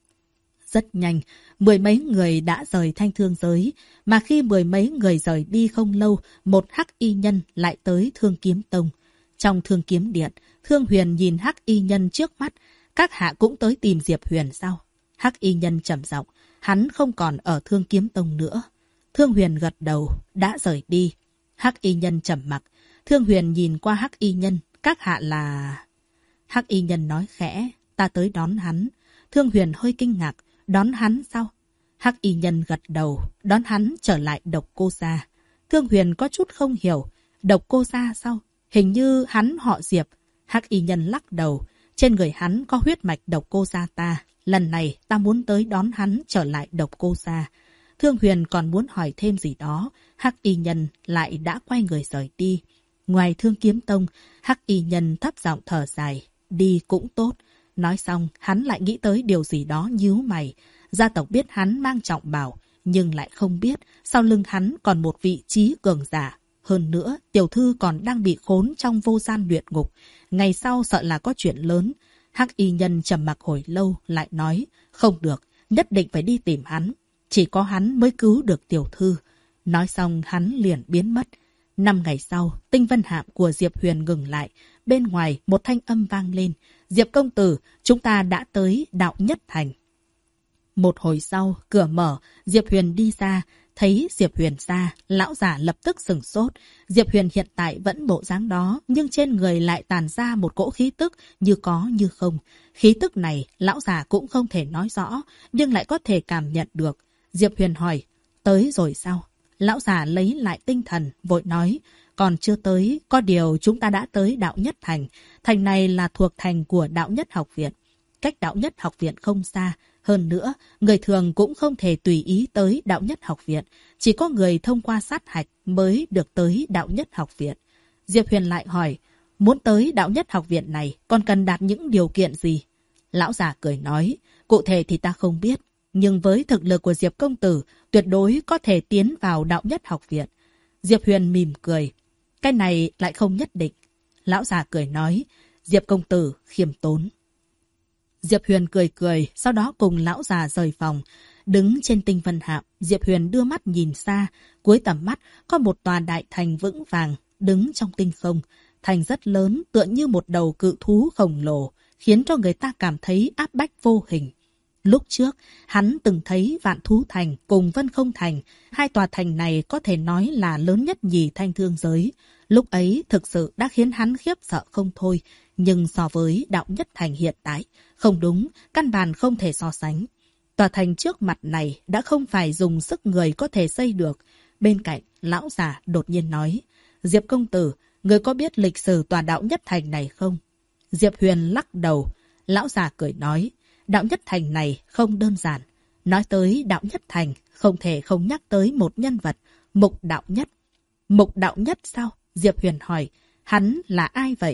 Rất nhanh, mười mấy người đã rời Thanh Thương giới, mà khi mười mấy người rời đi không lâu, một hắc y nhân lại tới Thương Kiếm Tông. Trong Thương Kiếm Điện, Thương Huyền nhìn hắc y nhân trước mắt, các hạ cũng tới tìm Diệp Huyền sao? Hắc y nhân trầm giọng, hắn không còn ở Thương Kiếm Tông nữa. Thương Huyền gật đầu, đã rời đi. Hắc y nhân trầm mặc. Thương Huyền nhìn qua hắc y nhân, các hạ là... Hắc y nhân nói khẽ, ta tới đón hắn. Thương Huyền hơi kinh ngạc, đón hắn sao? Hắc y nhân gật đầu, đón hắn trở lại Độc Cô gia. Thương Huyền có chút không hiểu, Độc Cô gia sao? Hình như hắn họ Diệp. Hắc y nhân lắc đầu, trên người hắn có huyết mạch Độc Cô gia ta. Lần này ta muốn tới đón hắn trở lại Độc Cô gia. Thương Huyền còn muốn hỏi thêm gì đó, hắc y nhân lại đã quay người rời đi. Ngoài Thương Kiếm Tông, hắc y nhân thấp giọng thở dài, đi cũng tốt. Nói xong, hắn lại nghĩ tới điều gì đó nhíu mày. Gia tộc biết hắn mang trọng bảo, nhưng lại không biết sau lưng hắn còn một vị trí cường giả. Hơn nữa, tiểu thư còn đang bị khốn trong vô gian luyện ngục. Ngày sau sợ là có chuyện lớn. Hắc y nhân trầm mặc hồi lâu, lại nói, không được, nhất định phải đi tìm hắn. Chỉ có hắn mới cứu được tiểu thư. Nói xong hắn liền biến mất. 5 ngày sau, tinh vân hạm của Diệp Huyền ngừng lại. Bên ngoài một thanh âm vang lên. Diệp công tử, chúng ta đã tới Đạo Nhất Thành. Một hồi sau, cửa mở, Diệp Huyền đi ra. Thấy Diệp Huyền ra, lão giả lập tức sửng sốt. Diệp Huyền hiện tại vẫn bộ dáng đó, nhưng trên người lại tàn ra một cỗ khí tức như có như không. Khí tức này, lão giả cũng không thể nói rõ, nhưng lại có thể cảm nhận được. Diệp Huyền hỏi, tới rồi sao? Lão già lấy lại tinh thần, vội nói, còn chưa tới, có điều chúng ta đã tới Đạo Nhất Thành. Thành này là thuộc thành của Đạo Nhất Học Viện. Cách Đạo Nhất Học Viện không xa. Hơn nữa, người thường cũng không thể tùy ý tới Đạo Nhất Học Viện. Chỉ có người thông qua sát hạch mới được tới Đạo Nhất Học Viện. Diệp Huyền lại hỏi, muốn tới Đạo Nhất Học Viện này còn cần đạt những điều kiện gì? Lão già cười nói, cụ thể thì ta không biết. Nhưng với thực lực của Diệp công tử, tuyệt đối có thể tiến vào Đạo Nhất Học Viện. Diệp Huyền mỉm cười. Cái này lại không nhất định. Lão già cười nói, Diệp công tử khiêm tốn. Diệp Huyền cười cười, sau đó cùng lão già rời phòng. Đứng trên tinh vân hạm, Diệp Huyền đưa mắt nhìn xa. Cuối tầm mắt có một tòa đại thành vững vàng, đứng trong tinh không. Thành rất lớn, tựa như một đầu cự thú khổng lồ, khiến cho người ta cảm thấy áp bách vô hình. Lúc trước, hắn từng thấy Vạn Thú Thành cùng Vân Không Thành. Hai tòa thành này có thể nói là lớn nhất nhì Thanh Thương giới. Lúc ấy thực sự đã khiến hắn khiếp sợ không thôi. Nhưng so với Đạo Nhất Thành hiện tại, không đúng, căn bản không thể so sánh. Tòa thành trước mặt này đã không phải dùng sức người có thể xây được. Bên cạnh, lão già đột nhiên nói, Diệp công tử, người có biết lịch sử tòa Đạo Nhất Thành này không? Diệp Huyền lắc đầu. Lão già cười nói, Đạo Nhất Thành này không đơn giản. Nói tới Đạo Nhất Thành, không thể không nhắc tới một nhân vật, Mục Đạo Nhất. Mục Đạo Nhất sao? Diệp Huyền hỏi, hắn là ai vậy?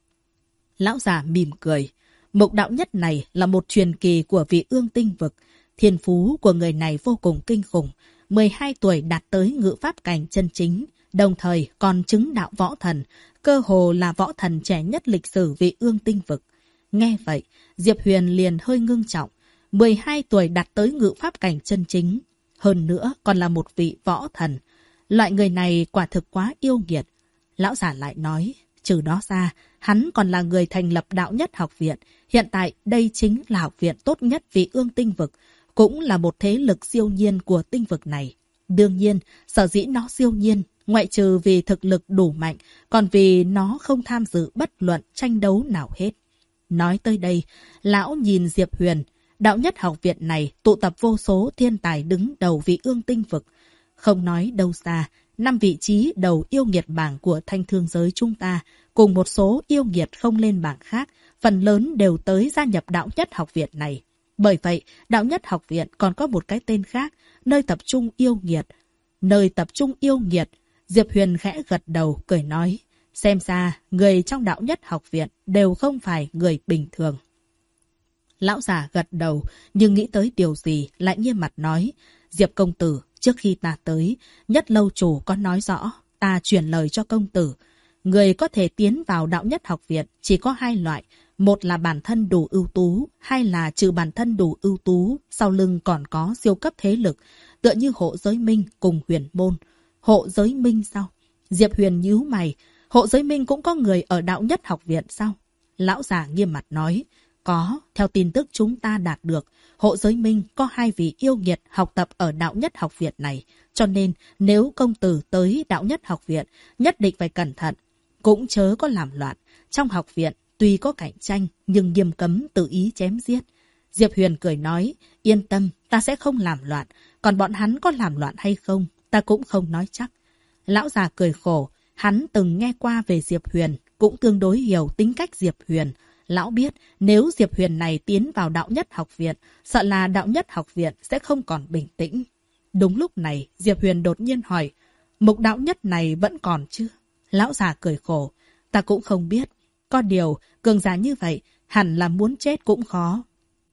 Lão già mỉm cười. Mục Đạo Nhất này là một truyền kỳ của vị Ương Tinh Vực. Thiên phú của người này vô cùng kinh khủng. 12 tuổi đạt tới ngự pháp cảnh chân chính, đồng thời còn chứng đạo võ thần. Cơ hồ là võ thần trẻ nhất lịch sử vị Ương Tinh Vực. Nghe vậy, Diệp Huyền liền hơi ngưng trọng. 12 tuổi đạt tới ngự pháp cảnh chân chính. Hơn nữa còn là một vị võ thần. Loại người này quả thực quá yêu nghiệt. Lão giả lại nói, trừ đó ra, hắn còn là người thành lập Đạo Nhất Học Viện. Hiện tại đây chính là học viện tốt nhất vì Ương Tinh Vực, cũng là một thế lực siêu nhiên của tinh vực này. Đương nhiên, sở dĩ nó siêu nhiên, ngoại trừ vì thực lực đủ mạnh, còn vì nó không tham dự bất luận tranh đấu nào hết. Nói tới đây, lão nhìn Diệp Huyền. Đạo Nhất Học Viện này tụ tập vô số thiên tài đứng đầu vì Ương Tinh Vực. Không nói đâu xa, 5 vị trí đầu yêu nghiệt bảng của thanh thương giới chúng ta, cùng một số yêu nghiệt không lên bảng khác, phần lớn đều tới gia nhập Đạo Nhất Học Viện này. Bởi vậy, Đạo Nhất Học Viện còn có một cái tên khác, nơi tập trung yêu nghiệt. Nơi tập trung yêu nghiệt, Diệp Huyền khẽ gật đầu, cười nói, xem ra, người trong Đạo Nhất Học Viện đều không phải người bình thường. Lão già gật đầu, nhưng nghĩ tới điều gì lại nghiêm mặt nói, Diệp công tử, trước khi ta tới, Nhất lâu chủ có nói rõ, ta truyền lời cho công tử. Người có thể tiến vào Đạo Nhất Học Viện chỉ có 2 loại, một là bản thân đủ ưu tú, hai là trừ bản thân đủ ưu tú, sau lưng còn có siêu cấp thế lực, tựa như Hộ Giới Minh cùng Huyền Môn. Hộ Giới Minh sao? Diệp Huyền nhíu mày, Hộ Giới Minh cũng có người ở Đạo Nhất Học Viện sao? Lão già nghiêm mặt nói, có, theo tin tức chúng ta đạt được, Hộ Giới Minh có 2 vị yêu nghiệt học tập ở Đạo Nhất Học Viện này, cho nên nếu công tử tới Đạo Nhất Học Viện, nhất định phải cẩn thận, cũng chớ có làm loạn. Trong học viện, tuy có cạnh tranh, nhưng nghiêm cấm tự ý chém giết. Diệp Huyền cười nói, yên tâm, ta sẽ không làm loạn, còn bọn hắn có làm loạn hay không, ta cũng không nói chắc. Lão già cười khổ, hắn từng nghe qua về Diệp Huyền, cũng tương đối hiểu tính cách Diệp Huyền. Lão biết, nếu Diệp Huyền này tiến vào Đạo Nhất Học Viện, sợ là Đạo Nhất Học Viện sẽ không còn bình tĩnh. Đúng lúc này, Diệp Huyền đột nhiên hỏi, mục đạo nhất này vẫn còn chứ? Lão già cười khổ, ta cũng không biết. Có điều, cường giả như vậy, hẳn là muốn chết cũng khó.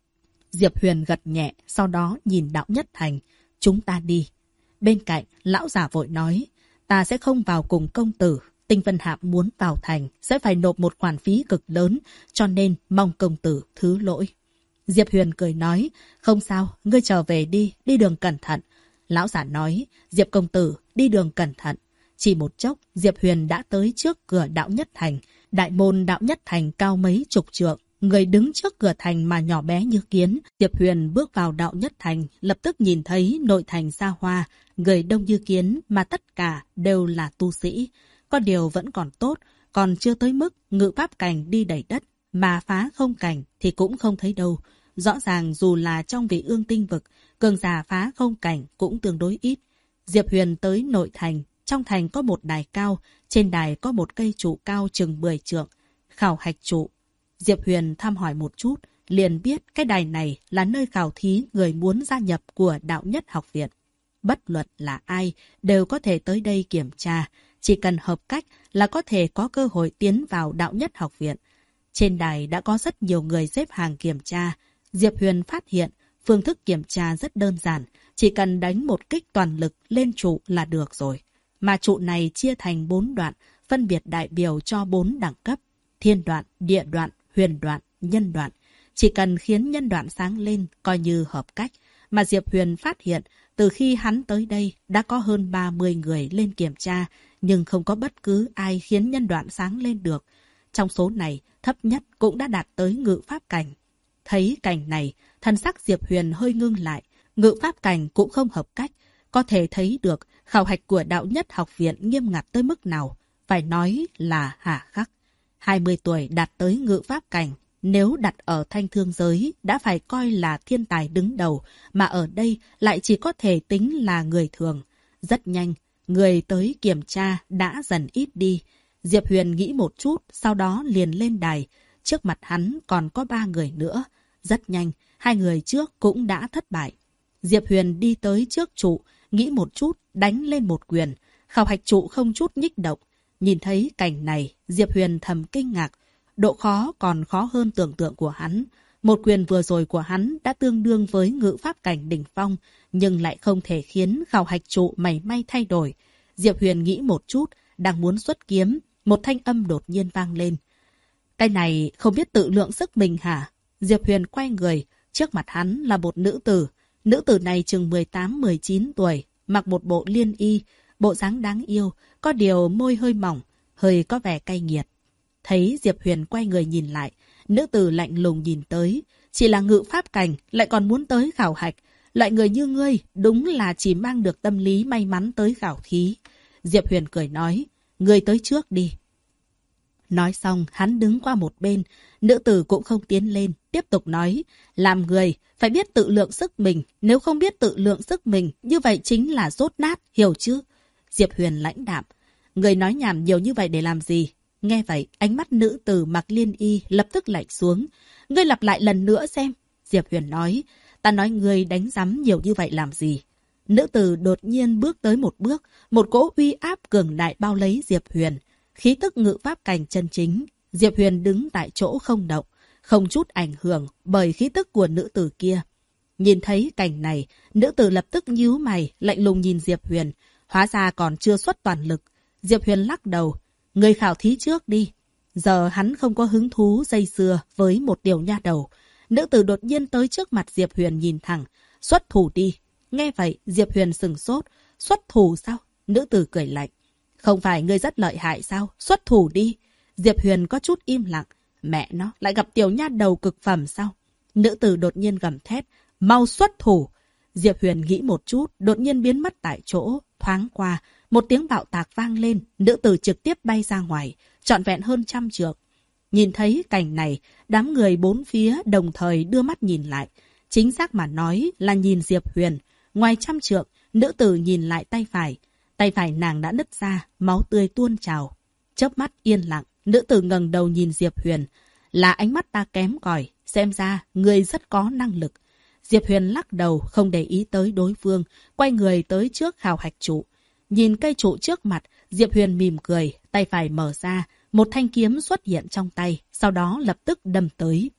Diệp Huyền gật nhẹ, sau đó nhìn Đạo Nhất Thành, chúng ta đi. Bên cạnh, lão già vội nói, ta sẽ không vào cùng công tử. Tinh Vân Hạm muốn vào thành sẽ phải nộp một khoản phí cực lớn, cho nên mong công tử thứ lỗi. Diệp Huyền cười nói, không sao, ngươi trở về đi, đi đường cẩn thận. Lão giả nói, Diệp công tử, đi đường cẩn thận. Chỉ một chốc, Diệp Huyền đã tới trước cửa Đạo Nhất Thành. Đại môn Đạo Nhất Thành cao mấy chục trượng, người đứng trước cửa thành mà nhỏ bé như kiến. Diệp Huyền bước vào Đạo Nhất Thành, lập tức nhìn thấy nội thành xa hoa, người đông như kiến mà tất cả đều là tu sĩ. Có điều vẫn còn tốt, còn chưa tới mức ngự pháp cảnh đi đẩy đất, mà phá không cảnh thì cũng không thấy đâu. Rõ ràng dù là trong vị Ương Tinh Vực, cường giả phá không cảnh cũng tương đối ít. Diệp Huyền tới nội thành, trong thành có một đài cao, trên đài có một cây trụ cao chừng 10 trượng, khảo hạch trụ. Diệp Huyền thăm hỏi một chút, liền biết cái đài này là nơi khảo thí người muốn gia nhập của Đạo Nhất Học Viện. Bất luận là ai, đều có thể tới đây kiểm tra, chỉ cần hợp cách là có thể có cơ hội tiến vào Đạo Nhất Học Viện. Trên đài đã có rất nhiều người xếp hàng kiểm tra. Diệp Huyền phát hiện phương thức kiểm tra rất đơn giản, chỉ cần đánh một kích toàn lực lên trụ là được rồi. Mà trụ này chia thành 4 đoạn, phân biệt đại biểu cho 4 đẳng cấp: thiên đoạn, địa đoạn, huyền đoạn, nhân đoạn. Chỉ cần khiến nhân đoạn sáng lên coi như hợp cách. Mà Diệp Huyền phát hiện từ khi hắn tới đây đã có hơn 30 người lên kiểm tra, nhưng không có bất cứ ai khiến nhân đoạn sáng lên được. Trong số này, thấp nhất cũng đã đạt tới ngự pháp cảnh. Thấy cảnh này, thần sắc Diệp Huyền hơi ngưng lại. Ngự pháp cảnh cũng không hợp cách. Có thể thấy được khảo hạch của Đạo Nhất Học Viện nghiêm ngặt tới mức nào. Phải nói là hà khắc. 20 tuổi đạt tới ngự pháp cảnh, nếu đặt ở thanh thương giới đã phải coi là thiên tài đứng đầu, mà ở đây lại chỉ có thể tính là người thường. Rất nhanh, người tới kiểm tra đã dần ít đi. Diệp Huyền nghĩ một chút, sau đó liền lên đài. Trước mặt hắn còn có 3 người nữa. Rất nhanh, 2 người trước cũng đã thất bại. Diệp Huyền đi tới trước trụ, nghĩ một chút, đánh lên một quyền. Khảo hạch trụ không chút nhích động. Nhìn thấy cảnh này, Diệp Huyền thầm kinh ngạc. Độ khó còn khó hơn tưởng tượng của hắn. Một quyền vừa rồi của hắn đã tương đương với ngự pháp cảnh đỉnh phong, nhưng lại không thể khiến khảo hạch trụ mảy may thay đổi. Diệp Huyền nghĩ một chút, đang muốn xuất kiếm, một thanh âm đột nhiên vang lên. Cái này không biết tự lượng sức mình hả? Diệp Huyền quay người, trước mặt hắn là một nữ tử. Nữ tử này chừng 18-19 tuổi, mặc một bộ liên y, bộ dáng đáng yêu, có điều môi hơi mỏng, hơi có vẻ cay nghiệt. Thấy Diệp Huyền quay người nhìn lại, nữ tử lạnh lùng nhìn tới. Chỉ là ngự pháp cảnh, lại còn muốn tới khảo hạch. Loại người như ngươi, đúng là chỉ mang được tâm lý may mắn tới khảo thí. Diệp Huyền cười nói, ngươi tới trước đi. Nói xong, hắn đứng qua một bên. Nữ tử cũng không tiến lên, tiếp tục nói, làm người, phải biết tự lượng sức mình. Nếu không biết tự lượng sức mình, như vậy chính là dốt nát, hiểu chứ? Diệp Huyền lãnh đạm, người nói nhảm nhiều như vậy để làm gì? Nghe vậy, ánh mắt nữ tử mặc liên y lập tức lạnh xuống. Ngươi lặp lại lần nữa xem. Diệp Huyền nói, ta nói ngươi đánh rắm nhiều như vậy làm gì? Nữ tử đột nhiên bước tới một bước, một cỗ uy áp cường đại bao lấy Diệp Huyền. Khí tức ngự pháp cảnh chân chính. Diệp Huyền đứng tại chỗ không động, không chút ảnh hưởng bởi khí tức của nữ tử kia. Nhìn thấy cảnh này, nữ tử lập tức nhíu mày, lạnh lùng nhìn Diệp Huyền. Hóa ra còn chưa xuất toàn lực. Diệp Huyền lắc đầu, người khảo thí trước đi. Giờ hắn không có hứng thú dây dưa với một điều nha đầu. Nữ tử đột nhiên tới trước mặt Diệp Huyền nhìn thẳng. Xuất thủ đi. Nghe vậy, Diệp Huyền sừng sốt. Xuất thủ sao? Nữ tử cười lạnh. Không phải ngươi rất lợi hại sao? Xuất thủ đi. Diệp Huyền có chút im lặng. Mẹ nó, lại gặp tiểu nha đầu cực phẩm sao? Nữ tử đột nhiên gầm thét. Mau xuất thủ. Diệp Huyền nghĩ một chút, đột nhiên biến mất tại chỗ. Thoáng qua, một tiếng bạo tạc vang lên. Nữ tử trực tiếp bay ra ngoài, trọn vẹn hơn 100 trượng. Nhìn thấy cảnh này, đám người bốn phía đồng thời đưa mắt nhìn lại. Chính xác mà nói là nhìn Diệp Huyền. Ngoài 100 trượng, nữ tử nhìn lại tay phải. Tay phải nàng đã nứt ra, máu tươi tuôn trào. Chớp mắt yên lặng, nữ tử ngẩng đầu nhìn Diệp Huyền. Là ánh mắt ta kém cỏi, xem ra người rất có năng lực. Diệp Huyền lắc đầu, không để ý tới đối phương, quay người tới trước khảo hạch trụ. Nhìn cây trụ trước mặt, Diệp Huyền mỉm cười, tay phải mở ra, một thanh kiếm xuất hiện trong tay, sau đó lập tức đâm tới.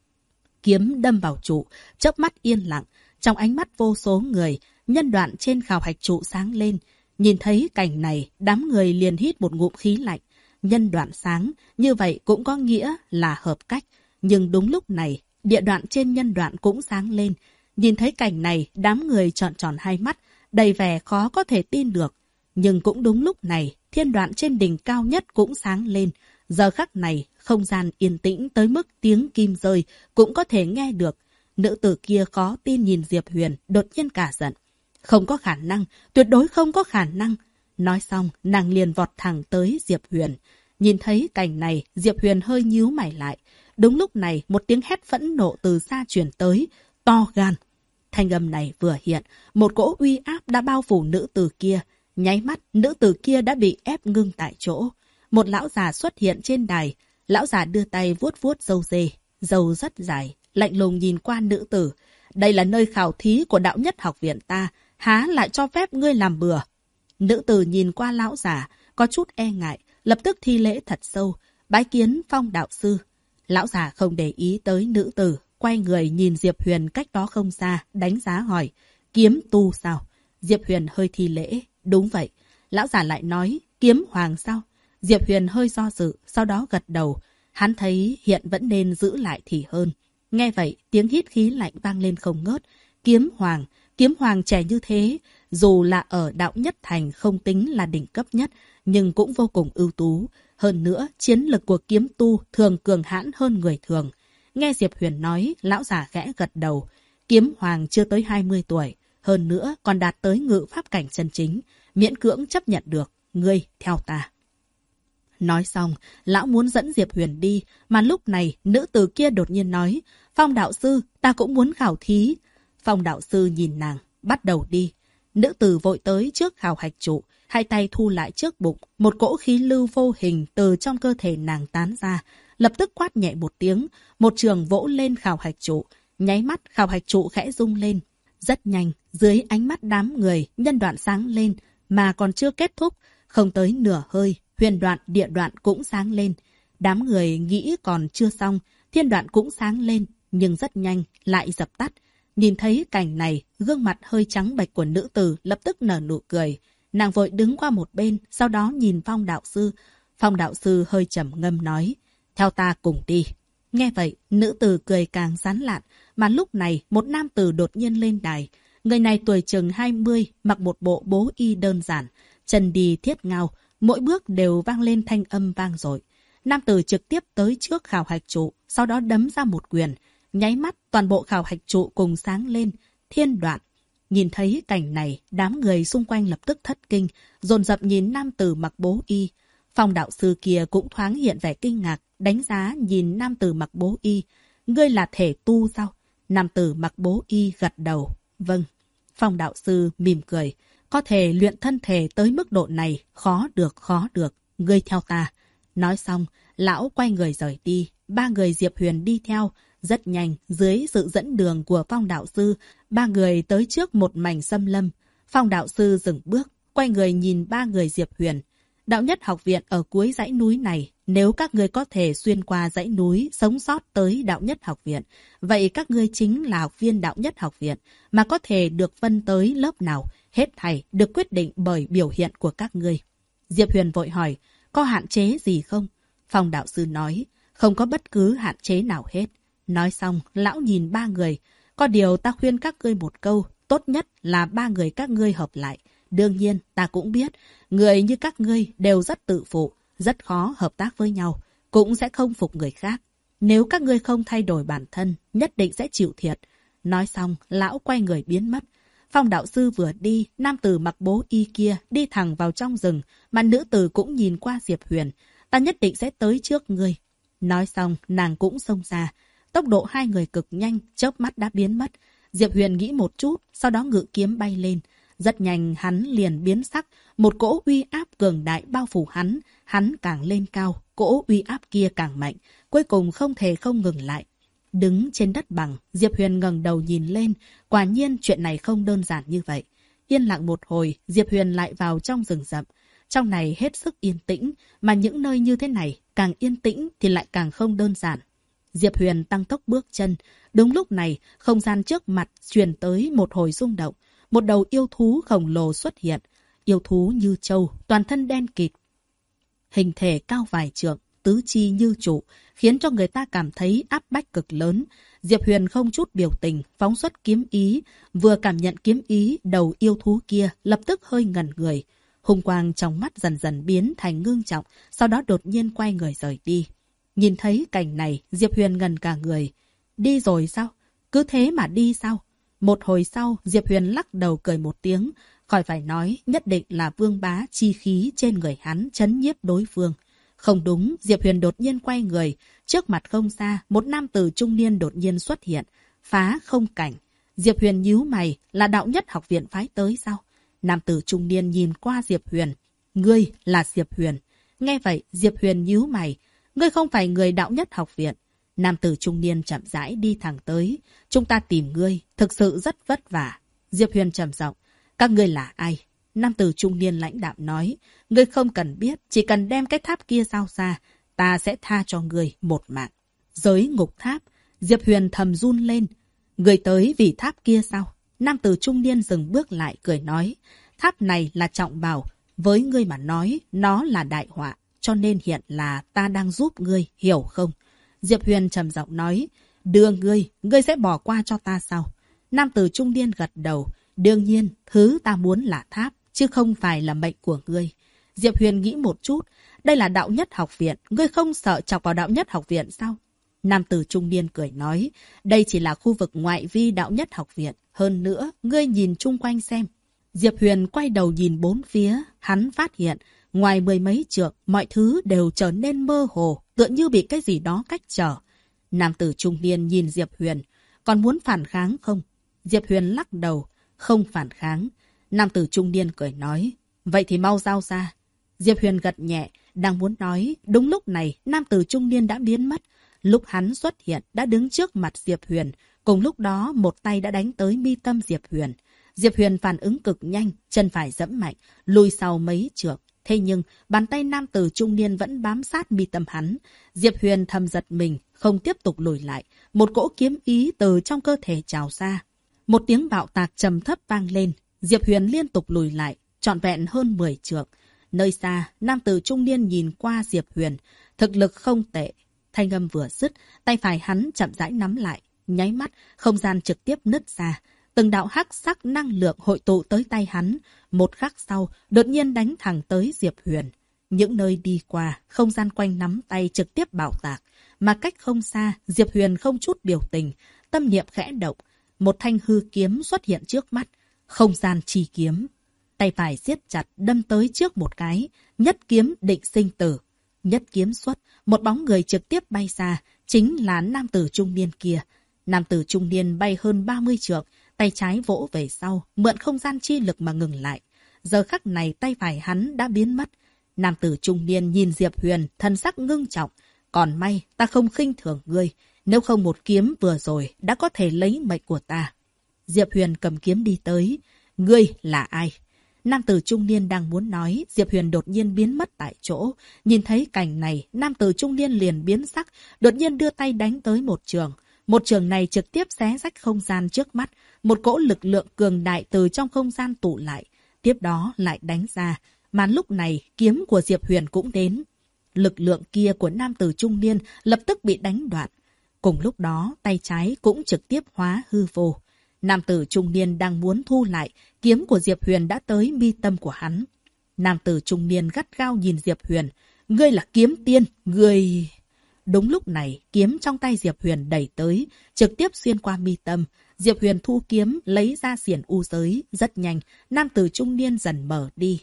Kiếm đâm vào trụ, chớp mắt yên lặng, trong ánh mắt vô số người, nhân đoạn trên khảo hạch trụ sáng lên. Nhìn thấy cảnh này, đám người liền hít một ngụm khí lạnh. Nhân đoạn sáng, như vậy cũng có nghĩa là hợp cách. Nhưng đúng lúc này, địa đoạn trên nhân đoạn cũng sáng lên. Nhìn thấy cảnh này, đám người tròn tròn hai mắt, đầy vẻ khó có thể tin được. Nhưng cũng đúng lúc này, thiên đoạn trên đỉnh cao nhất cũng sáng lên. Giờ khắc này, không gian yên tĩnh tới mức tiếng kim rơi cũng có thể nghe được. Nữ tử kia khó tin nhìn Diệp Huyền, đột nhiên cả giận. Không có khả năng, tuyệt đối không có khả năng. Nói xong, nàng liền vọt thẳng tới Diệp Huyền. Nhìn thấy cảnh này, Diệp Huyền hơi nhíu mày lại. Đúng lúc này, một tiếng hét phẫn nộ từ xa truyền tới. To gan. Thanh âm này vừa hiện, một cỗ uy áp đã bao phủ nữ tử kia. Nháy mắt, nữ tử kia đã bị ép ngưng tại chỗ. Một lão già xuất hiện trên đài. Lão già đưa tay vuốt vuốt râu dê. Râu rất dài, lạnh lùng nhìn qua nữ tử. Đây là nơi khảo thí của đạo nhất học viện ta. Há lại cho phép ngươi làm bừa. Nữ tử nhìn qua lão già, có chút e ngại, lập tức thi lễ thật sâu, bái kiến Phong đạo sư. Lão già không để ý tới nữ tử, quay người nhìn Diệp Huyền cách đó không xa, đánh giá hỏi, kiếm tu sao? Diệp Huyền hơi thi lễ, đúng vậy. Lão già lại nói, kiếm hoàng sao? Diệp Huyền hơi do dự, sau đó gật đầu. Hắn thấy hiện vẫn nên giữ lại thì hơn. Nghe vậy, tiếng hít khí lạnh vang lên không ngớt. Kiếm hoàng trẻ như thế, dù là ở đạo nhất thành không tính là đỉnh cấp nhất, nhưng cũng vô cùng ưu tú. Hơn nữa, chiến lực của kiếm tu thường cường hãn hơn người thường. Nghe Diệp Huyền nói, lão già khẽ gật đầu. Kiếm hoàng chưa tới 20 tuổi, hơn nữa còn đạt tới ngự pháp cảnh chân chính, miễn cưỡng chấp nhận được. Ngươi, theo ta. Nói xong, lão muốn dẫn Diệp Huyền đi, mà lúc này, nữ tử kia đột nhiên nói, Phong đạo sư, ta cũng muốn khảo thí. Phong đạo sư nhìn nàng, bắt đầu đi. Nữ tử vội tới trước khảo hạch trụ, hai tay thu lại trước bụng, một cỗ khí lưu vô hình từ trong cơ thể nàng tán ra, lập tức quát nhẹ một tiếng, một trường vỗ lên khảo hạch trụ, nháy mắt khảo hạch trụ khẽ rung lên. Rất nhanh, dưới ánh mắt đám người, nhân đoạn sáng lên, mà còn chưa kết thúc, không tới nửa hơi, huyền đoạn, địa đoạn cũng sáng lên. Đám người nghĩ còn chưa xong, thiên đoạn cũng sáng lên, nhưng rất nhanh, lại dập tắt. Nhìn thấy cảnh này, gương mặt hơi trắng bệch của nữ tử lập tức nở nụ cười. Nàng vội đứng qua một bên, sau đó nhìn Phong đạo sư. Phong đạo sư hơi trầm ngâm nói, Theo ta cùng đi. Nghe vậy, nữ tử cười càng sán lạn, mà lúc này một nam tử đột nhiên lên đài. Người này tuổi chừng 20, mặc một bộ bố y đơn giản, chân đi thiết ngao, mỗi bước đều vang lên thanh âm vang dội. Nam tử trực tiếp tới trước khảo hạch trụ, sau đó đấm ra một quyền. Nháy mắt, toàn bộ khảo hạch trụ cùng sáng lên, thiên đoạn. Nhìn thấy cảnh này, đám người xung quanh lập tức thất kinh, dồn dập nhìn nam tử mặc bố y. Phong đạo sư kia cũng thoáng hiện vẻ kinh ngạc, đánh giá nhìn nam tử mặc bố y. Ngươi là thể tu sao? Nam tử mặc bố y gật đầu. Vâng. Phong đạo sư mỉm cười. Có thể luyện thân thể tới mức độ này, khó được. Ngươi theo ta. Nói xong, lão quay người rời đi. Ba người Diệp Huyền đi theo. Rất nhanh, dưới sự dẫn đường của Phong đạo sư, ba người tới trước một mảnh xâm lâm. Phong đạo sư dừng bước, quay người nhìn ba người Diệp Huyền. Đạo nhất học viện ở cuối dãy núi này, nếu các ngươi có thể xuyên qua dãy núi, sống sót tới đạo nhất học viện, vậy các ngươi chính là học viên đạo nhất học viện, mà có thể được phân tới lớp nào, hết thảy được quyết định bởi biểu hiện của các ngươi. Diệp Huyền vội hỏi, có hạn chế gì không? Phong đạo sư nói, không có bất cứ hạn chế nào hết. Nói xong, lão nhìn ba người, có điều ta khuyên các ngươi một câu, tốt nhất là ba người các ngươi hợp lại. Đương nhiên, ta cũng biết, người như các ngươi đều rất tự phụ, rất khó hợp tác với nhau, cũng sẽ không phục người khác. Nếu các ngươi không thay đổi bản thân, nhất định sẽ chịu thiệt. Nói xong, lão quay người biến mất. Phong đạo sư vừa đi, nam tử mặc bố y kia đi thẳng vào trong rừng, mà nữ tử cũng nhìn qua Diệp Huyền. Ta nhất định sẽ tới trước ngươi. Nói xong, nàng cũng xông ra. Tốc độ hai người cực nhanh, chớp mắt đã biến mất. Diệp Huyền nghĩ một chút, sau đó ngự kiếm bay lên. Rất nhanh hắn liền biến sắc, một cỗ uy áp cường đại bao phủ hắn càng lên cao, cỗ uy áp kia càng mạnh, cuối cùng không thể không ngừng lại. Đứng trên đất bằng, Diệp Huyền ngẩng đầu nhìn lên, quả nhiên chuyện này không đơn giản như vậy. Yên lặng một hồi, Diệp Huyền lại vào trong rừng rậm. Trong này hết sức yên tĩnh, mà những nơi như thế này, càng yên tĩnh thì lại càng không đơn giản. Diệp Huyền tăng tốc bước chân. Đúng lúc này, không gian trước mặt truyền tới một hồi rung động. Một đầu yêu thú khổng lồ xuất hiện. Yêu thú như trâu, toàn thân đen kịt. Hình thể cao vài trượng, tứ chi như trụ, khiến cho người ta cảm thấy áp bách cực lớn. Diệp Huyền không chút biểu tình, phóng xuất kiếm ý. Vừa cảm nhận kiếm ý, đầu yêu thú kia lập tức hơi ngẩn người. Hung quang trong mắt dần dần biến thành ngưng trọng, sau đó đột nhiên quay người rời đi. Nhìn thấy cảnh này, Diệp Huyền ngần cả người. Đi rồi sao? Cứ thế mà đi sao? Một hồi sau, Diệp Huyền lắc đầu cười một tiếng. Khỏi phải nói, nhất định là vương bá chi khí trên người hắn trấn nhiếp đối phương. Không đúng, Diệp Huyền đột nhiên quay người. Trước mặt không xa, một nam tử trung niên đột nhiên xuất hiện. Phá không cảnh. Diệp Huyền nhíu mày, là đạo nhất học viện phái tới sao? Nam tử trung niên nhìn qua Diệp Huyền. Ngươi là Diệp Huyền. Nghe vậy, Diệp Huyền nhíu mày. Ngươi không phải người đạo nhất học viện. Nam tử trung niên chậm rãi đi thẳng tới. Chúng ta tìm ngươi, thực sự rất vất vả. Diệp Huyền trầm giọng. Các ngươi là ai? Nam tử trung niên lãnh đạm nói. Ngươi không cần biết, chỉ cần đem cái tháp kia giao ra, ta sẽ tha cho ngươi một mạng. Giới ngục tháp. Diệp Huyền thầm run lên. Ngươi tới vì tháp kia sao? Nam tử trung niên dừng bước lại cười nói. Tháp này là trọng bảo. Với ngươi mà nói, nó là đại họa. Cho nên hiện là ta đang giúp ngươi, hiểu không? Diệp Huyền trầm giọng nói. Đưa ngươi sẽ bỏ qua cho ta sao? Nam tử trung niên gật đầu. Đương nhiên, thứ ta muốn là tháp, chứ không phải là mệnh của ngươi. Diệp Huyền nghĩ một chút. Đây là đạo nhất học viện, ngươi không sợ chọc vào đạo nhất học viện sao? Nam tử trung niên cười nói. Đây chỉ là khu vực ngoại vi đạo nhất học viện. Hơn nữa, ngươi nhìn chung quanh xem. Diệp Huyền quay đầu nhìn bốn phía. Hắn phát hiện, ngoài mười mấy trượng, mọi thứ đều trở nên mơ hồ, tựa như bị cái gì đó cách trở. Nam tử trung niên nhìn Diệp Huyền. Còn muốn phản kháng không? Diệp Huyền lắc đầu. Không phản kháng. Nam tử trung niên cười nói. Vậy thì mau giao ra. Diệp Huyền gật nhẹ, đang muốn nói. Đúng lúc này, nam tử trung niên đã biến mất. Lúc hắn xuất hiện, đã đứng trước mặt Diệp Huyền. Cùng lúc đó, một tay đã đánh tới mi tâm Diệp Huyền. Diệp Huyền phản ứng cực nhanh, chân phải giẫm mạnh, lùi sau mấy trượng. Thế nhưng, bàn tay nam tử trung niên vẫn bám sát mi tâm hắn. Diệp Huyền thầm giật mình, không tiếp tục lùi lại. Một cỗ kiếm ý từ trong cơ thể trào ra. Một tiếng bạo tạc trầm thấp vang lên. Diệp Huyền liên tục lùi lại, trọn vẹn hơn 10 trượng. Nơi xa, nam tử trung niên nhìn qua Diệp Huyền. Thực lực không tệ. Thanh âm vừa dứt, tay phải hắn chậm rãi nắm lại. Nháy mắt, không gian trực tiếp nứt ra. Từng đạo hắc sắc năng lượng hội tụ tới tay hắn. Một khắc sau, đột nhiên đánh thẳng tới Diệp Huyền. Những nơi đi qua, không gian quanh nắm tay trực tiếp bạo tạc. Mà cách không xa, Diệp Huyền không chút biểu tình. Tâm niệm khẽ động. Một thanh hư kiếm xuất hiện trước mắt. Không gian chi kiếm. Tay phải siết chặt đâm tới trước một cái. Nhất kiếm định sinh tử. Nhất kiếm xuất, một bóng người trực tiếp bay xa. Chính là nam tử trung niên kia. Nam tử trung niên bay hơn 30 trượng. Tay trái vỗ về sau, mượn không gian chi lực mà ngừng lại. Giờ khắc này tay phải hắn đã biến mất. Nam tử trung niên nhìn Diệp Huyền, thần sắc ngưng trọng. Còn may, ta không khinh thường ngươi. Nếu không một kiếm vừa rồi đã có thể lấy mệnh của ta. Diệp Huyền cầm kiếm đi tới. Ngươi là ai? Nam tử trung niên đang muốn nói, Diệp Huyền đột nhiên biến mất tại chỗ. Nhìn thấy cảnh này, nam tử trung niên liền biến sắc, đột nhiên đưa tay đánh tới một trường. Một trường này trực tiếp xé rách không gian trước mắt. Một cỗ lực lượng cường đại từ trong không gian tụ lại. Tiếp đó lại đánh ra. Mà lúc này, kiếm của Diệp Huyền cũng đến. Lực lượng kia của nam tử trung niên lập tức bị đánh đoạn. Cùng lúc đó, tay trái cũng trực tiếp hóa hư vô. Nam tử trung niên đang muốn thu lại, kiếm của Diệp Huyền đã tới mi tâm của hắn. Nam tử trung niên gắt gao nhìn Diệp Huyền. Ngươi là kiếm tiên, ngươi... Đúng lúc này, kiếm trong tay Diệp Huyền đẩy tới, trực tiếp xuyên qua mi tâm. Diệp Huyền thu kiếm, lấy ra xiển u giới. Rất nhanh, nam tử trung niên dần mở đi.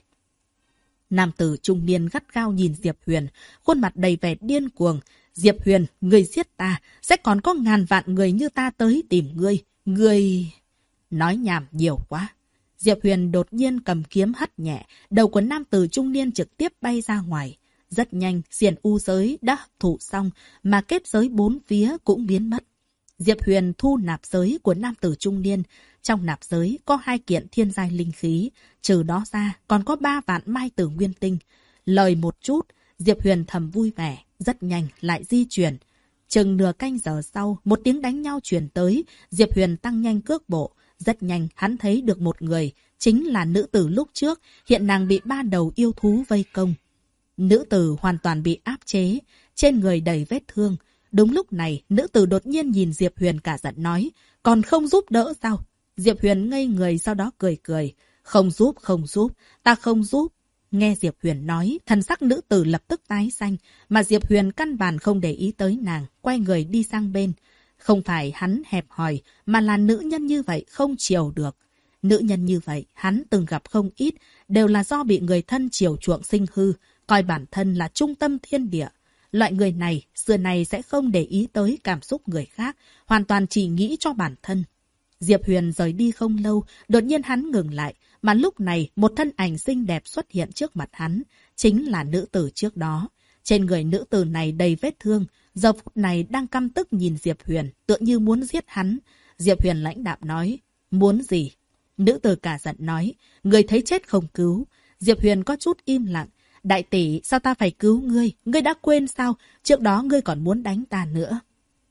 Nam tử trung niên gắt gao nhìn Diệp Huyền, khuôn mặt đầy vẻ điên cuồng. Diệp Huyền, ngươi giết ta, sẽ còn có ngàn vạn người như ta tới tìm ngươi. Ngươi... Nói nhảm nhiều quá. Diệp Huyền đột nhiên cầm kiếm hất nhẹ, đầu của nam tử trung niên trực tiếp bay ra ngoài. Rất nhanh, xiển u giới đã hấp thụ xong, mà kết giới bốn phía cũng biến mất. Diệp Huyền thu nạp giới của nam tử trung niên. Trong nạp giới có 2 kiện thiên giai linh khí, trừ đó ra còn có 3 vạn mai tử nguyên tinh. Lời một chút, Diệp Huyền thầm vui vẻ, rất nhanh lại di chuyển. Chừng nửa canh giờ sau, một tiếng đánh nhau truyền tới, Diệp Huyền tăng nhanh cước bộ. Rất nhanh hắn thấy được một người, chính là nữ tử lúc trước, hiện nàng bị 3 đầu yêu thú vây công. Nữ tử hoàn toàn bị áp chế, trên người đầy vết thương. Đúng lúc này, nữ tử đột nhiên nhìn Diệp Huyền cả giận nói, còn không giúp đỡ sao? Diệp Huyền ngây người sau đó cười cười. Không giúp, ta không giúp. Nghe Diệp Huyền nói, thần sắc nữ tử lập tức tái xanh, mà Diệp Huyền căn bản không để ý tới nàng, quay người đi sang bên. Không phải hắn hẹp hòi, mà là nữ nhân như vậy không chiều được. Nữ nhân như vậy, hắn từng gặp không ít, đều là do bị người thân chiều chuộng sinh hư, coi bản thân là trung tâm thiên địa. Loại người này, xưa này sẽ không để ý tới cảm xúc người khác, hoàn toàn chỉ nghĩ cho bản thân. Diệp Huyền rời đi không lâu, đột nhiên hắn ngừng lại, mà lúc này một thân ảnh xinh đẹp xuất hiện trước mặt hắn, chính là nữ tử trước đó. Trên người nữ tử này đầy vết thương, giờ phút này đang căm tức nhìn Diệp Huyền, tựa như muốn giết hắn. Diệp Huyền lãnh đạm nói, muốn gì? Nữ tử cả giận nói, người thấy chết không cứu. Diệp Huyền có chút im lặng, đại tỷ, sao ta phải cứu ngươi? Ngươi đã quên sao? Trước đó ngươi còn muốn đánh ta nữa.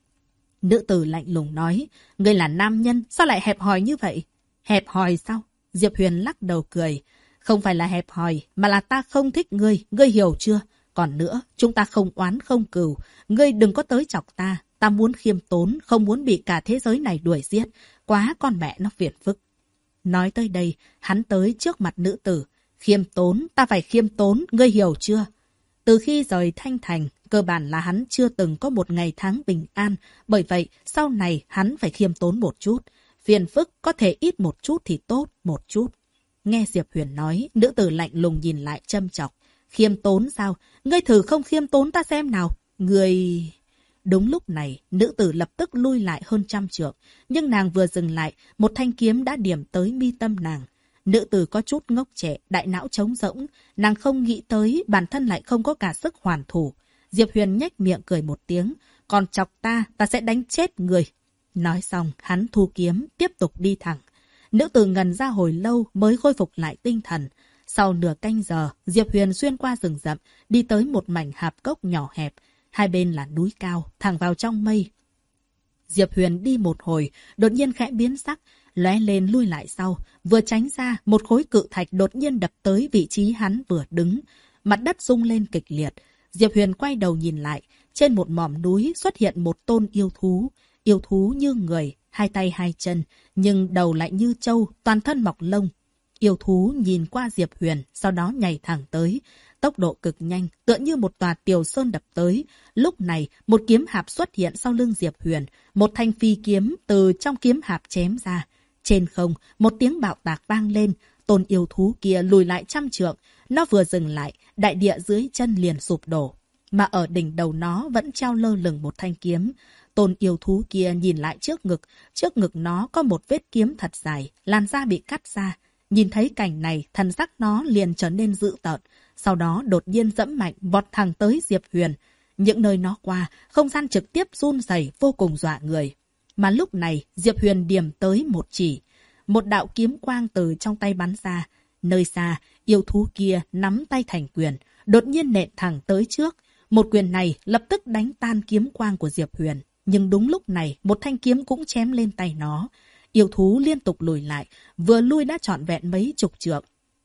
Nữ tử lạnh lùng nói, ngươi là nam nhân, sao lại hẹp hòi như vậy? Hẹp hòi sao? Diệp Huyền lắc đầu cười. Không phải là hẹp hòi, mà là ta không thích ngươi, ngươi hiểu chưa? Còn nữa, chúng ta không oán không cừu. Ngươi đừng có tới chọc ta. Ta muốn khiêm tốn, không muốn bị cả thế giới này đuổi giết. Quá con mẹ nó phiền phức. Nói tới đây, hắn tới trước mặt nữ tử. Khiêm tốn, ta phải khiêm tốn, ngươi hiểu chưa? Từ khi rời Thanh Thành, cơ bản là hắn chưa từng có một ngày tháng bình an. Bởi vậy, sau này hắn phải khiêm tốn một chút. Phiền phức có thể ít một chút thì tốt một chút. Nghe Diệp Huyền nói, nữ tử lạnh lùng nhìn lại châm chọc. Khiêm tốn sao? Ngươi thử không khiêm tốn ta xem nào. Ngươi... Đúng lúc này, nữ tử lập tức lui lại hơn 100 trượng. Nhưng nàng vừa dừng lại, một thanh kiếm đã điểm tới mi tâm nàng. Nữ tử có chút ngốc trệ, đại não trống rỗng. Nàng không nghĩ tới bản thân lại không có cả sức hoàn thủ. Diệp Huyền nhếch miệng cười một tiếng. Còn chọc ta sẽ đánh chết người. Nói xong, hắn thu kiếm, tiếp tục đi thẳng. Nữ tử ngần ra hồi lâu mới khôi phục lại tinh thần. Sau nửa canh giờ, Diệp Huyền xuyên qua rừng rậm, đi tới một mảnh hạp cốc nhỏ hẹp. Hai bên là núi cao, thẳng vào trong mây. Diệp Huyền đi một hồi, đột nhiên khẽ biến sắc, lóe lên lui lại sau. Vừa tránh ra, một khối cự thạch đột nhiên đập tới vị trí hắn vừa đứng. Mặt đất rung lên kịch liệt. Diệp Huyền quay đầu nhìn lại. trên một mỏm núi xuất hiện một tôn yêu thú như người, hai tay hai chân, nhưng đầu lại như trâu, toàn thân mọc lông. Yêu thú nhìn qua Diệp Huyền, sau đó nhảy thẳng tới, tốc độ cực nhanh, tựa như một tòa tiểu sơn đập tới. Lúc này, một kiếm hạp xuất hiện sau lưng Diệp Huyền, một thanh phi kiếm từ trong kiếm hạp chém ra. Trên không, một tiếng bạo tạc vang lên, tôn yêu thú kia lùi lại 100 trượng, nó vừa dừng lại, đại địa dưới chân liền sụp đổ. Mà ở đỉnh đầu nó vẫn treo lơ lửng một thanh kiếm. Tôn yêu thú kia nhìn lại trước ngực nó có một vết kiếm thật dài, làn da bị cắt ra. Nhìn thấy cảnh này, thần sắc nó liền trở nên dữ tợn, sau đó đột nhiên dẫm mạnh vọt thẳng tới Diệp Huyền. Những nơi nó qua, không gian trực tiếp run rẩy vô cùng dọa người. Mà lúc này, Diệp Huyền điểm tới một chỉ. Một đạo kiếm quang từ trong tay bắn ra. Nơi xa, yêu thú kia nắm tay thành quyền, đột nhiên nện thẳng tới trước. Một quyền này lập tức đánh tan kiếm quang của Diệp Huyền. Nhưng đúng lúc này, một thanh kiếm cũng chém lên tay nó. Yêu thú liên tục lùi lại, vừa lui đã trọn vẹn mấy chục trượng.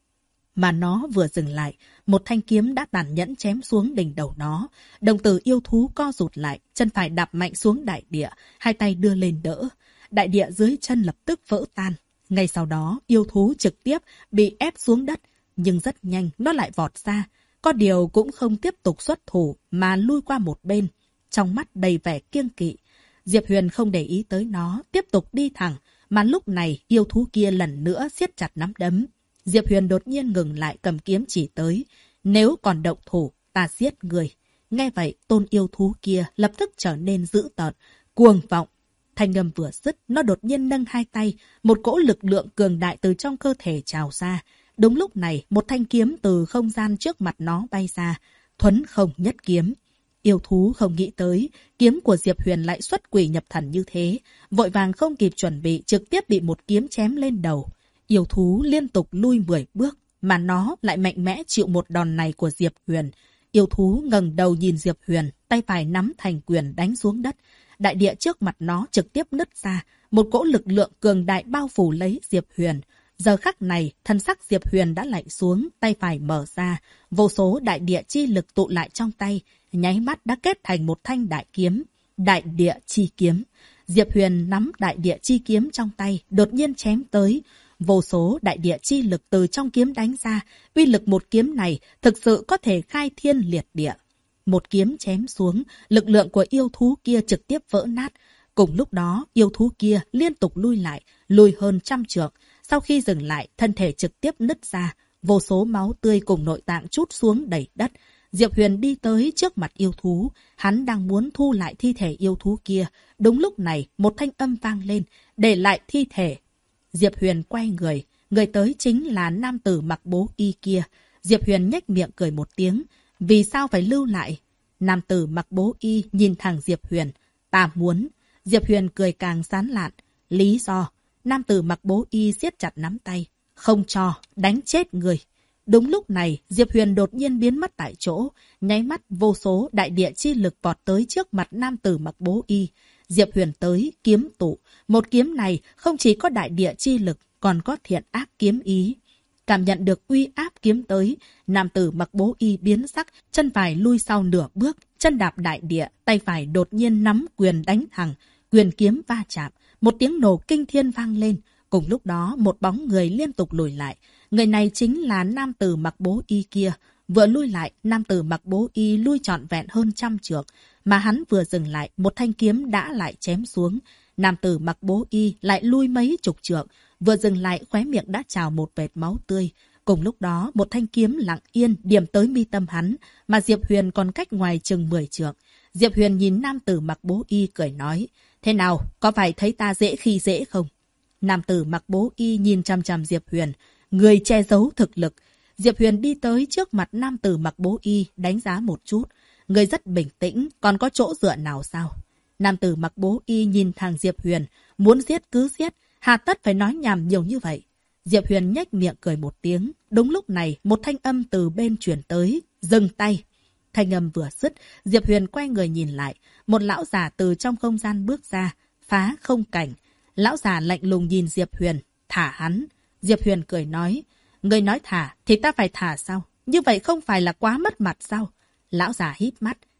Mà nó vừa dừng lại, một thanh kiếm đã tàn nhẫn chém xuống đỉnh đầu nó. Đồng tử yêu thú co rụt lại, chân phải đạp mạnh xuống đại địa, hai tay đưa lên đỡ. Đại địa dưới chân lập tức vỡ tan. Ngay sau đó, yêu thú trực tiếp bị ép xuống đất, nhưng rất nhanh nó lại vọt ra. Có điều cũng không tiếp tục xuất thủ mà lui qua một bên, trong mắt đầy vẻ kiêng kỵ. Diệp Huyền không để ý tới nó, tiếp tục đi thẳng, mà lúc này yêu thú kia lần nữa siết chặt nắm đấm. Diệp Huyền đột nhiên ngừng lại cầm kiếm chỉ tới. Nếu còn động thủ, ta giết người. Nghe vậy, tôn yêu thú kia lập tức trở nên dữ tợn, cuồng vọng. Thanh âm vừa dứt, nó đột nhiên nâng hai tay, một cỗ lực lượng cường đại từ trong cơ thể trào ra. Đúng lúc này, một thanh kiếm từ không gian trước mặt nó bay ra, thuấn không nhất kiếm. Yêu thú không nghĩ tới, kiếm của Diệp Huyền lại xuất quỷ nhập thần như thế, vội vàng không kịp chuẩn bị, trực tiếp bị một kiếm chém lên đầu. Yêu thú liên tục lui 10 bước, mà nó lại mạnh mẽ chịu một đòn này của Diệp Huyền. Yêu thú ngẩng đầu nhìn Diệp Huyền, tay phải nắm thành quyền đánh xuống đất. Đại địa trước mặt nó trực tiếp nứt ra, một cỗ lực lượng cường đại bao phủ lấy Diệp Huyền. Giờ khắc này, thân sắc Diệp Huyền đã lạnh xuống, tay phải mở ra, vô số đại địa chi lực tụ lại trong tay, nháy mắt đã kết thành một thanh đại kiếm. Đại địa chi kiếm. Diệp Huyền nắm đại địa chi kiếm trong tay, đột nhiên chém tới. Vô số đại địa chi lực từ trong kiếm đánh ra, uy lực một kiếm này thực sự có thể khai thiên liệt địa. Một kiếm chém xuống, lực lượng của yêu thú kia trực tiếp vỡ nát. Cùng lúc đó, yêu thú kia liên tục lui lại, lùi hơn 100 trượng. Sau khi dừng lại, thân thể trực tiếp nứt ra, vô số máu tươi cùng nội tạng trút xuống đầy đất. Diệp Huyền đi tới trước mặt yêu thú, hắn đang muốn thu lại thi thể yêu thú kia. Đúng lúc này, một thanh âm vang lên, để lại thi thể. Diệp Huyền quay người tới chính là nam tử mặc bố y kia. Diệp Huyền nhếch miệng cười một tiếng, vì sao phải lưu lại? Nam tử mặc bố y nhìn thẳng Diệp Huyền, ta muốn. Diệp Huyền cười càng sán lạn, lý do. Nam tử mặc bố y siết chặt nắm tay, không cho, đánh chết người. Đúng lúc này, Diệp Huyền đột nhiên biến mất tại chỗ, nháy mắt vô số đại địa chi lực vọt tới trước mặt nam tử mặc bố y. Diệp Huyền tới, kiếm tụ. Một kiếm này không chỉ có đại địa chi lực, còn có thiện ác kiếm ý. Cảm nhận được uy áp kiếm tới, nam tử mặc bố y biến sắc, chân phải lui sau nửa bước, chân đạp đại địa, tay phải đột nhiên nắm quyền đánh thẳng, quyền kiếm va chạm, một tiếng nổ kinh thiên vang lên. Cùng lúc đó, một bóng người liên tục lùi lại. Người này chính là nam tử mặc bố y kia. Vừa lui lại, nam tử mặc bố y lui trọn vẹn hơn 100 trượng. Mà hắn vừa dừng lại, một thanh kiếm đã lại chém xuống. Nam tử mặc bố y lại lui mấy chục trượng. Vừa dừng lại, khóe miệng đã trào một vệt máu tươi. Cùng lúc đó, một thanh kiếm lặng yên điểm tới mi tâm hắn, mà Diệp Huyền còn cách ngoài chừng 10 trượng. Diệp Huyền nhìn nam tử mặc bố y cười nói, thế nào, có phải thấy ta dễ khi dễ không? Nam tử mặc bố y nhìn chằm chằm Diệp Huyền, người che giấu thực lực. Diệp Huyền đi tới trước mặt nam tử mặc bố y, đánh giá một chút. Người rất bình tĩnh, còn có chỗ dựa nào sao? Nam tử mặc bố y nhìn thằng Diệp Huyền, muốn giết cứ giết, hà tất phải nói nhảm nhiều như vậy. Diệp Huyền nhếch miệng cười một tiếng. Đúng lúc này, một thanh âm từ bên truyền tới, dừng tay. Thanh âm vừa dứt, Diệp Huyền quay người nhìn lại. Một lão già từ trong không gian bước ra, phá không cảnh. Lão già lạnh lùng nhìn Diệp Huyền, thả hắn. Diệp Huyền cười nói, người nói thả thì ta phải thả sao? Như vậy không phải là quá mất mặt sao? Lão già híp mắt,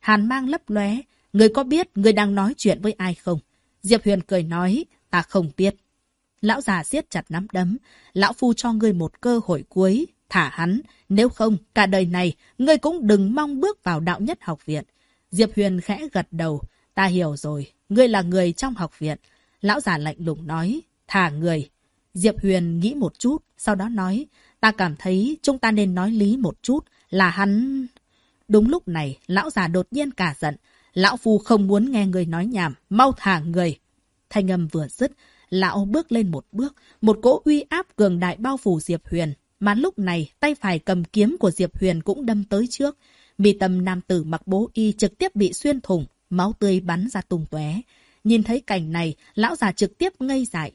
hàn mang lấp lóe. Ngươi có biết ngươi đang nói chuyện với ai không? Diệp Huyền cười nói, ta không biết. Lão già siết chặt nắm đấm. Lão phu cho ngươi một cơ hội cuối. Thả hắn, nếu không, cả đời này, ngươi cũng đừng mong bước vào đạo nhất học viện. Diệp Huyền khẽ gật đầu. Ta hiểu rồi, ngươi là người trong học viện. Lão già lạnh lùng nói, thả người. Diệp Huyền nghĩ một chút, sau đó nói, ta cảm thấy chúng ta nên nói lý một chút, là hắn... Đúng lúc này, lão già đột nhiên cả giận. Lão phu không muốn nghe người nói nhảm, mau thả người. Thanh âm vừa dứt, lão bước lên một bước, một cỗ uy áp cường đại bao phủ Diệp Huyền. Mà lúc này, tay phải cầm kiếm của Diệp Huyền cũng đâm tới trước. Mi tâm nam tử mặc bố y trực tiếp bị xuyên thủng, máu tươi bắn ra tung tóe. Nhìn thấy cảnh này, lão già trực tiếp ngây dại.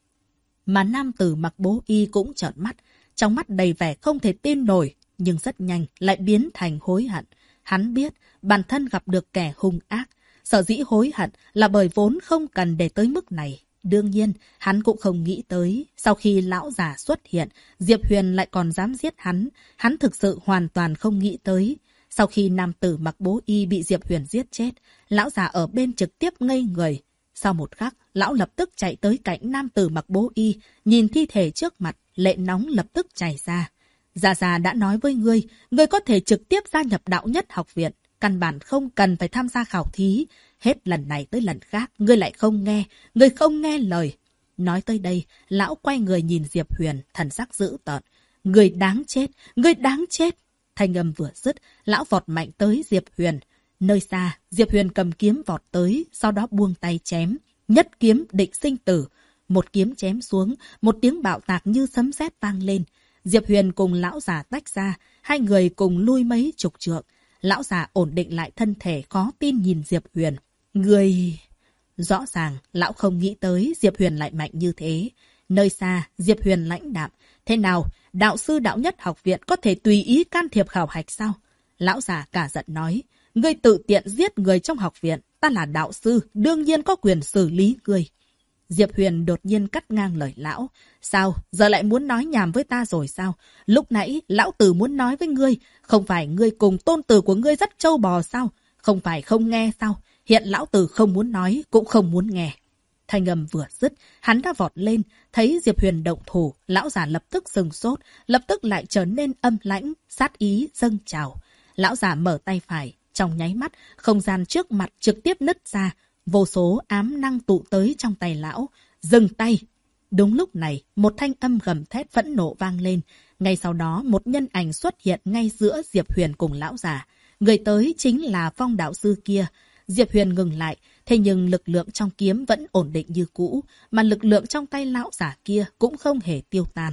Mà nam tử mặc bố y cũng trợn mắt, trong mắt đầy vẻ không thể tin nổi, nhưng rất nhanh lại biến thành hối hận. Hắn biết bản thân gặp được kẻ hung ác, sở dĩ hối hận là bởi vốn không cần để tới mức này. Đương nhiên, hắn cũng không nghĩ tới, sau khi lão già xuất hiện, Diệp Huyền lại còn dám giết hắn thực sự hoàn toàn không nghĩ tới. Sau khi nam tử mặc bố y bị Diệp Huyền giết chết, lão già ở bên trực tiếp ngây người. Sau một khắc, lão lập tức chạy tới cạnh nam tử mặc bố y, nhìn thi thể trước mặt, lệ nóng lập tức chảy ra. Già đã nói với ngươi có thể trực tiếp gia nhập đạo nhất học viện, căn bản không cần phải tham gia khảo thí. Hết lần này tới lần khác, ngươi lại không nghe, ngươi không nghe lời. Nói tới đây, lão quay người nhìn Diệp Huyền, thần sắc dữ tợn. Ngươi đáng chết, ngươi đáng chết. Thanh âm vừa dứt, lão vọt mạnh tới Diệp Huyền. Nơi xa, Diệp Huyền cầm kiếm vọt tới, sau đó buông tay chém. Nhất kiếm định sinh tử. Một kiếm chém xuống, một tiếng bạo tạc như sấm sét vang lên. Diệp Huyền cùng lão già tách ra, hai người cùng lui mấy chục trượng. Lão già ổn định lại thân thể, khó tin nhìn Diệp Huyền. Người... Rõ ràng, lão không nghĩ tới Diệp Huyền lại mạnh như thế. Nơi xa, Diệp Huyền lãnh đạm. Thế nào, đạo sư đạo nhất học viện có thể tùy ý can thiệp khảo hạch sao? Lão già cả giận nói, ngươi tự tiện giết người trong học viện. Ta là đạo sư, đương nhiên có quyền xử lý ngươi. Diệp Huyền đột nhiên cắt ngang lời lão. Sao, giờ lại muốn nói nhảm với ta rồi sao? Lúc nãy, lão tử muốn nói với ngươi, không phải ngươi cùng tôn tử của ngươi rất trâu bò sao? Không phải không nghe sao? Hiện lão tử không muốn nói, cũng không muốn nghe. Thanh âm vừa dứt, hắn đã vọt lên, thấy Diệp Huyền động thủ, lão già lập tức sừng sốt, lập tức lại trở nên âm lãnh, sát ý dâng trào. Lão già mở tay phải, trong nháy mắt, không gian trước mặt trực tiếp nứt ra, vô số ám năng tụ tới trong tay lão. Dừng tay! Đúng lúc này, một thanh âm gầm thét phẫn nộ vang lên. Ngay sau đó, một nhân ảnh xuất hiện ngay giữa Diệp Huyền cùng lão già. Người tới chính là Phong đạo sư kia. Diệp Huyền ngừng lại, thế nhưng lực lượng trong kiếm vẫn ổn định như cũ, mà lực lượng trong tay lão giả kia cũng không hề tiêu tan.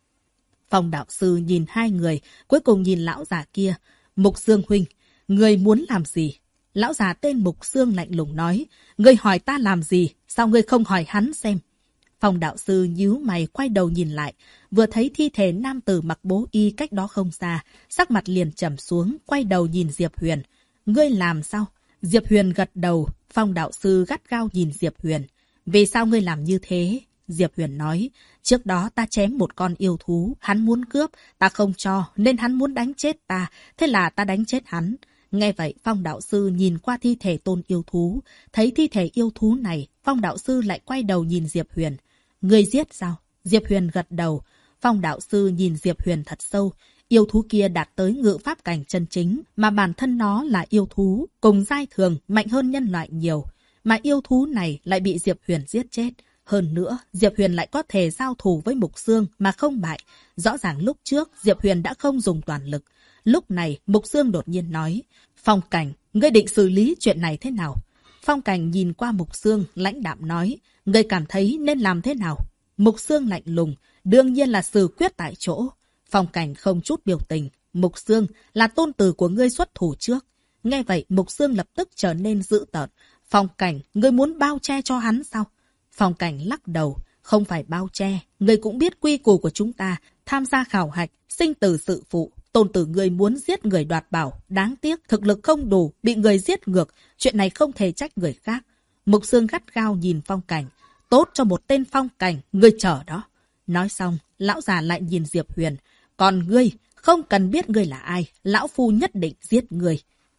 Phong đạo sư nhìn hai người, cuối cùng nhìn lão già kia. Mục Xương huynh, người muốn làm gì? Lão già tên Mục Xương lạnh lùng nói, ngươi hỏi ta làm gì, sao ngươi không hỏi hắn xem? Phong đạo sư nhíu mày quay đầu nhìn lại, vừa thấy thi thể nam tử mặc bố y cách đó không xa, sắc mặt liền trầm xuống, quay đầu nhìn Diệp Huyền. Ngươi làm sao? Diệp Huyền gật đầu, Phong đạo sư gắt gao nhìn Diệp Huyền. Vì sao ngươi làm như thế? Diệp Huyền nói, trước đó ta chém một con yêu thú, hắn muốn cướp, ta không cho, nên hắn muốn đánh chết ta, thế là ta đánh chết hắn. Nghe vậy, Phong đạo sư nhìn qua thi thể tôn yêu thú, thấy thi thể yêu thú này, Phong đạo sư lại quay đầu nhìn Diệp Huyền. Ngươi giết sao? Diệp Huyền gật đầu, Phong đạo sư nhìn Diệp Huyền thật sâu. Yêu thú kia đạt tới ngự pháp cảnh chân chính, mà bản thân nó là yêu thú, cùng giai thường, mạnh hơn nhân loại nhiều. Mà yêu thú này lại bị Diệp Huyền giết chết. Hơn nữa, Diệp Huyền lại có thể giao thủ với Mục Xương mà không bại. Rõ ràng lúc trước, Diệp Huyền đã không dùng toàn lực. Lúc này, Mục Xương đột nhiên nói, Phong Cảnh, ngươi định xử lý chuyện này thế nào? Phong Cảnh nhìn qua Mục Xương, lãnh đạm nói, ngươi cảm thấy nên làm thế nào? Mục Xương lạnh lùng, đương nhiên là xử quyết tại chỗ. Phong Cảnh không chút biểu tình, Mục Xương là tôn tử của ngươi xuất thủ trước. Nghe vậy, Mục Xương lập tức trở nên dữ tợn. Phong Cảnh, ngươi muốn bao che cho hắn sao? Phong Cảnh lắc đầu, không phải bao che, ngươi cũng biết quy củ của chúng ta, tham gia khảo hạch, sinh tử sự phụ. Tôn tử ngươi muốn giết người đoạt bảo, đáng tiếc thực lực không đủ, bị người giết ngược, chuyện này không thể trách người khác. Mục Xương gắt gao nhìn Phong Cảnh, tốt cho một tên Phong Cảnh, ngươi chờ đó. Nói xong, lão già lại nhìn Diệp Huyền, còn ngươi, không cần biết ngươi là ai, lão phu nhất định giết ngươi.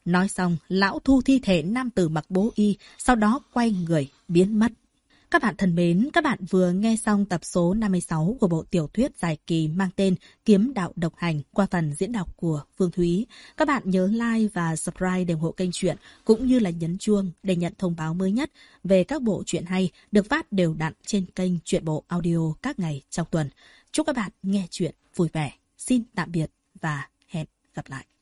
Nói xong, lão thu thi thể nam tử mặc bố y, sau đó quay người, biến mất. Các bạn thân mến, các bạn vừa nghe xong tập số 56 của bộ tiểu thuyết dài kỳ mang tên Kiếm đạo độc hành qua phần diễn đọc của Phương Thúy. Các bạn nhớ like và subscribe để ủng hộ kênh truyện, cũng như là nhấn chuông để nhận thông báo mới nhất về các bộ truyện hay được phát đều đặn trên kênh Truyện Bộ Audio các ngày trong tuần. Chúc các bạn nghe truyện vui vẻ. Xin tạm biệt và hẹn gặp lại.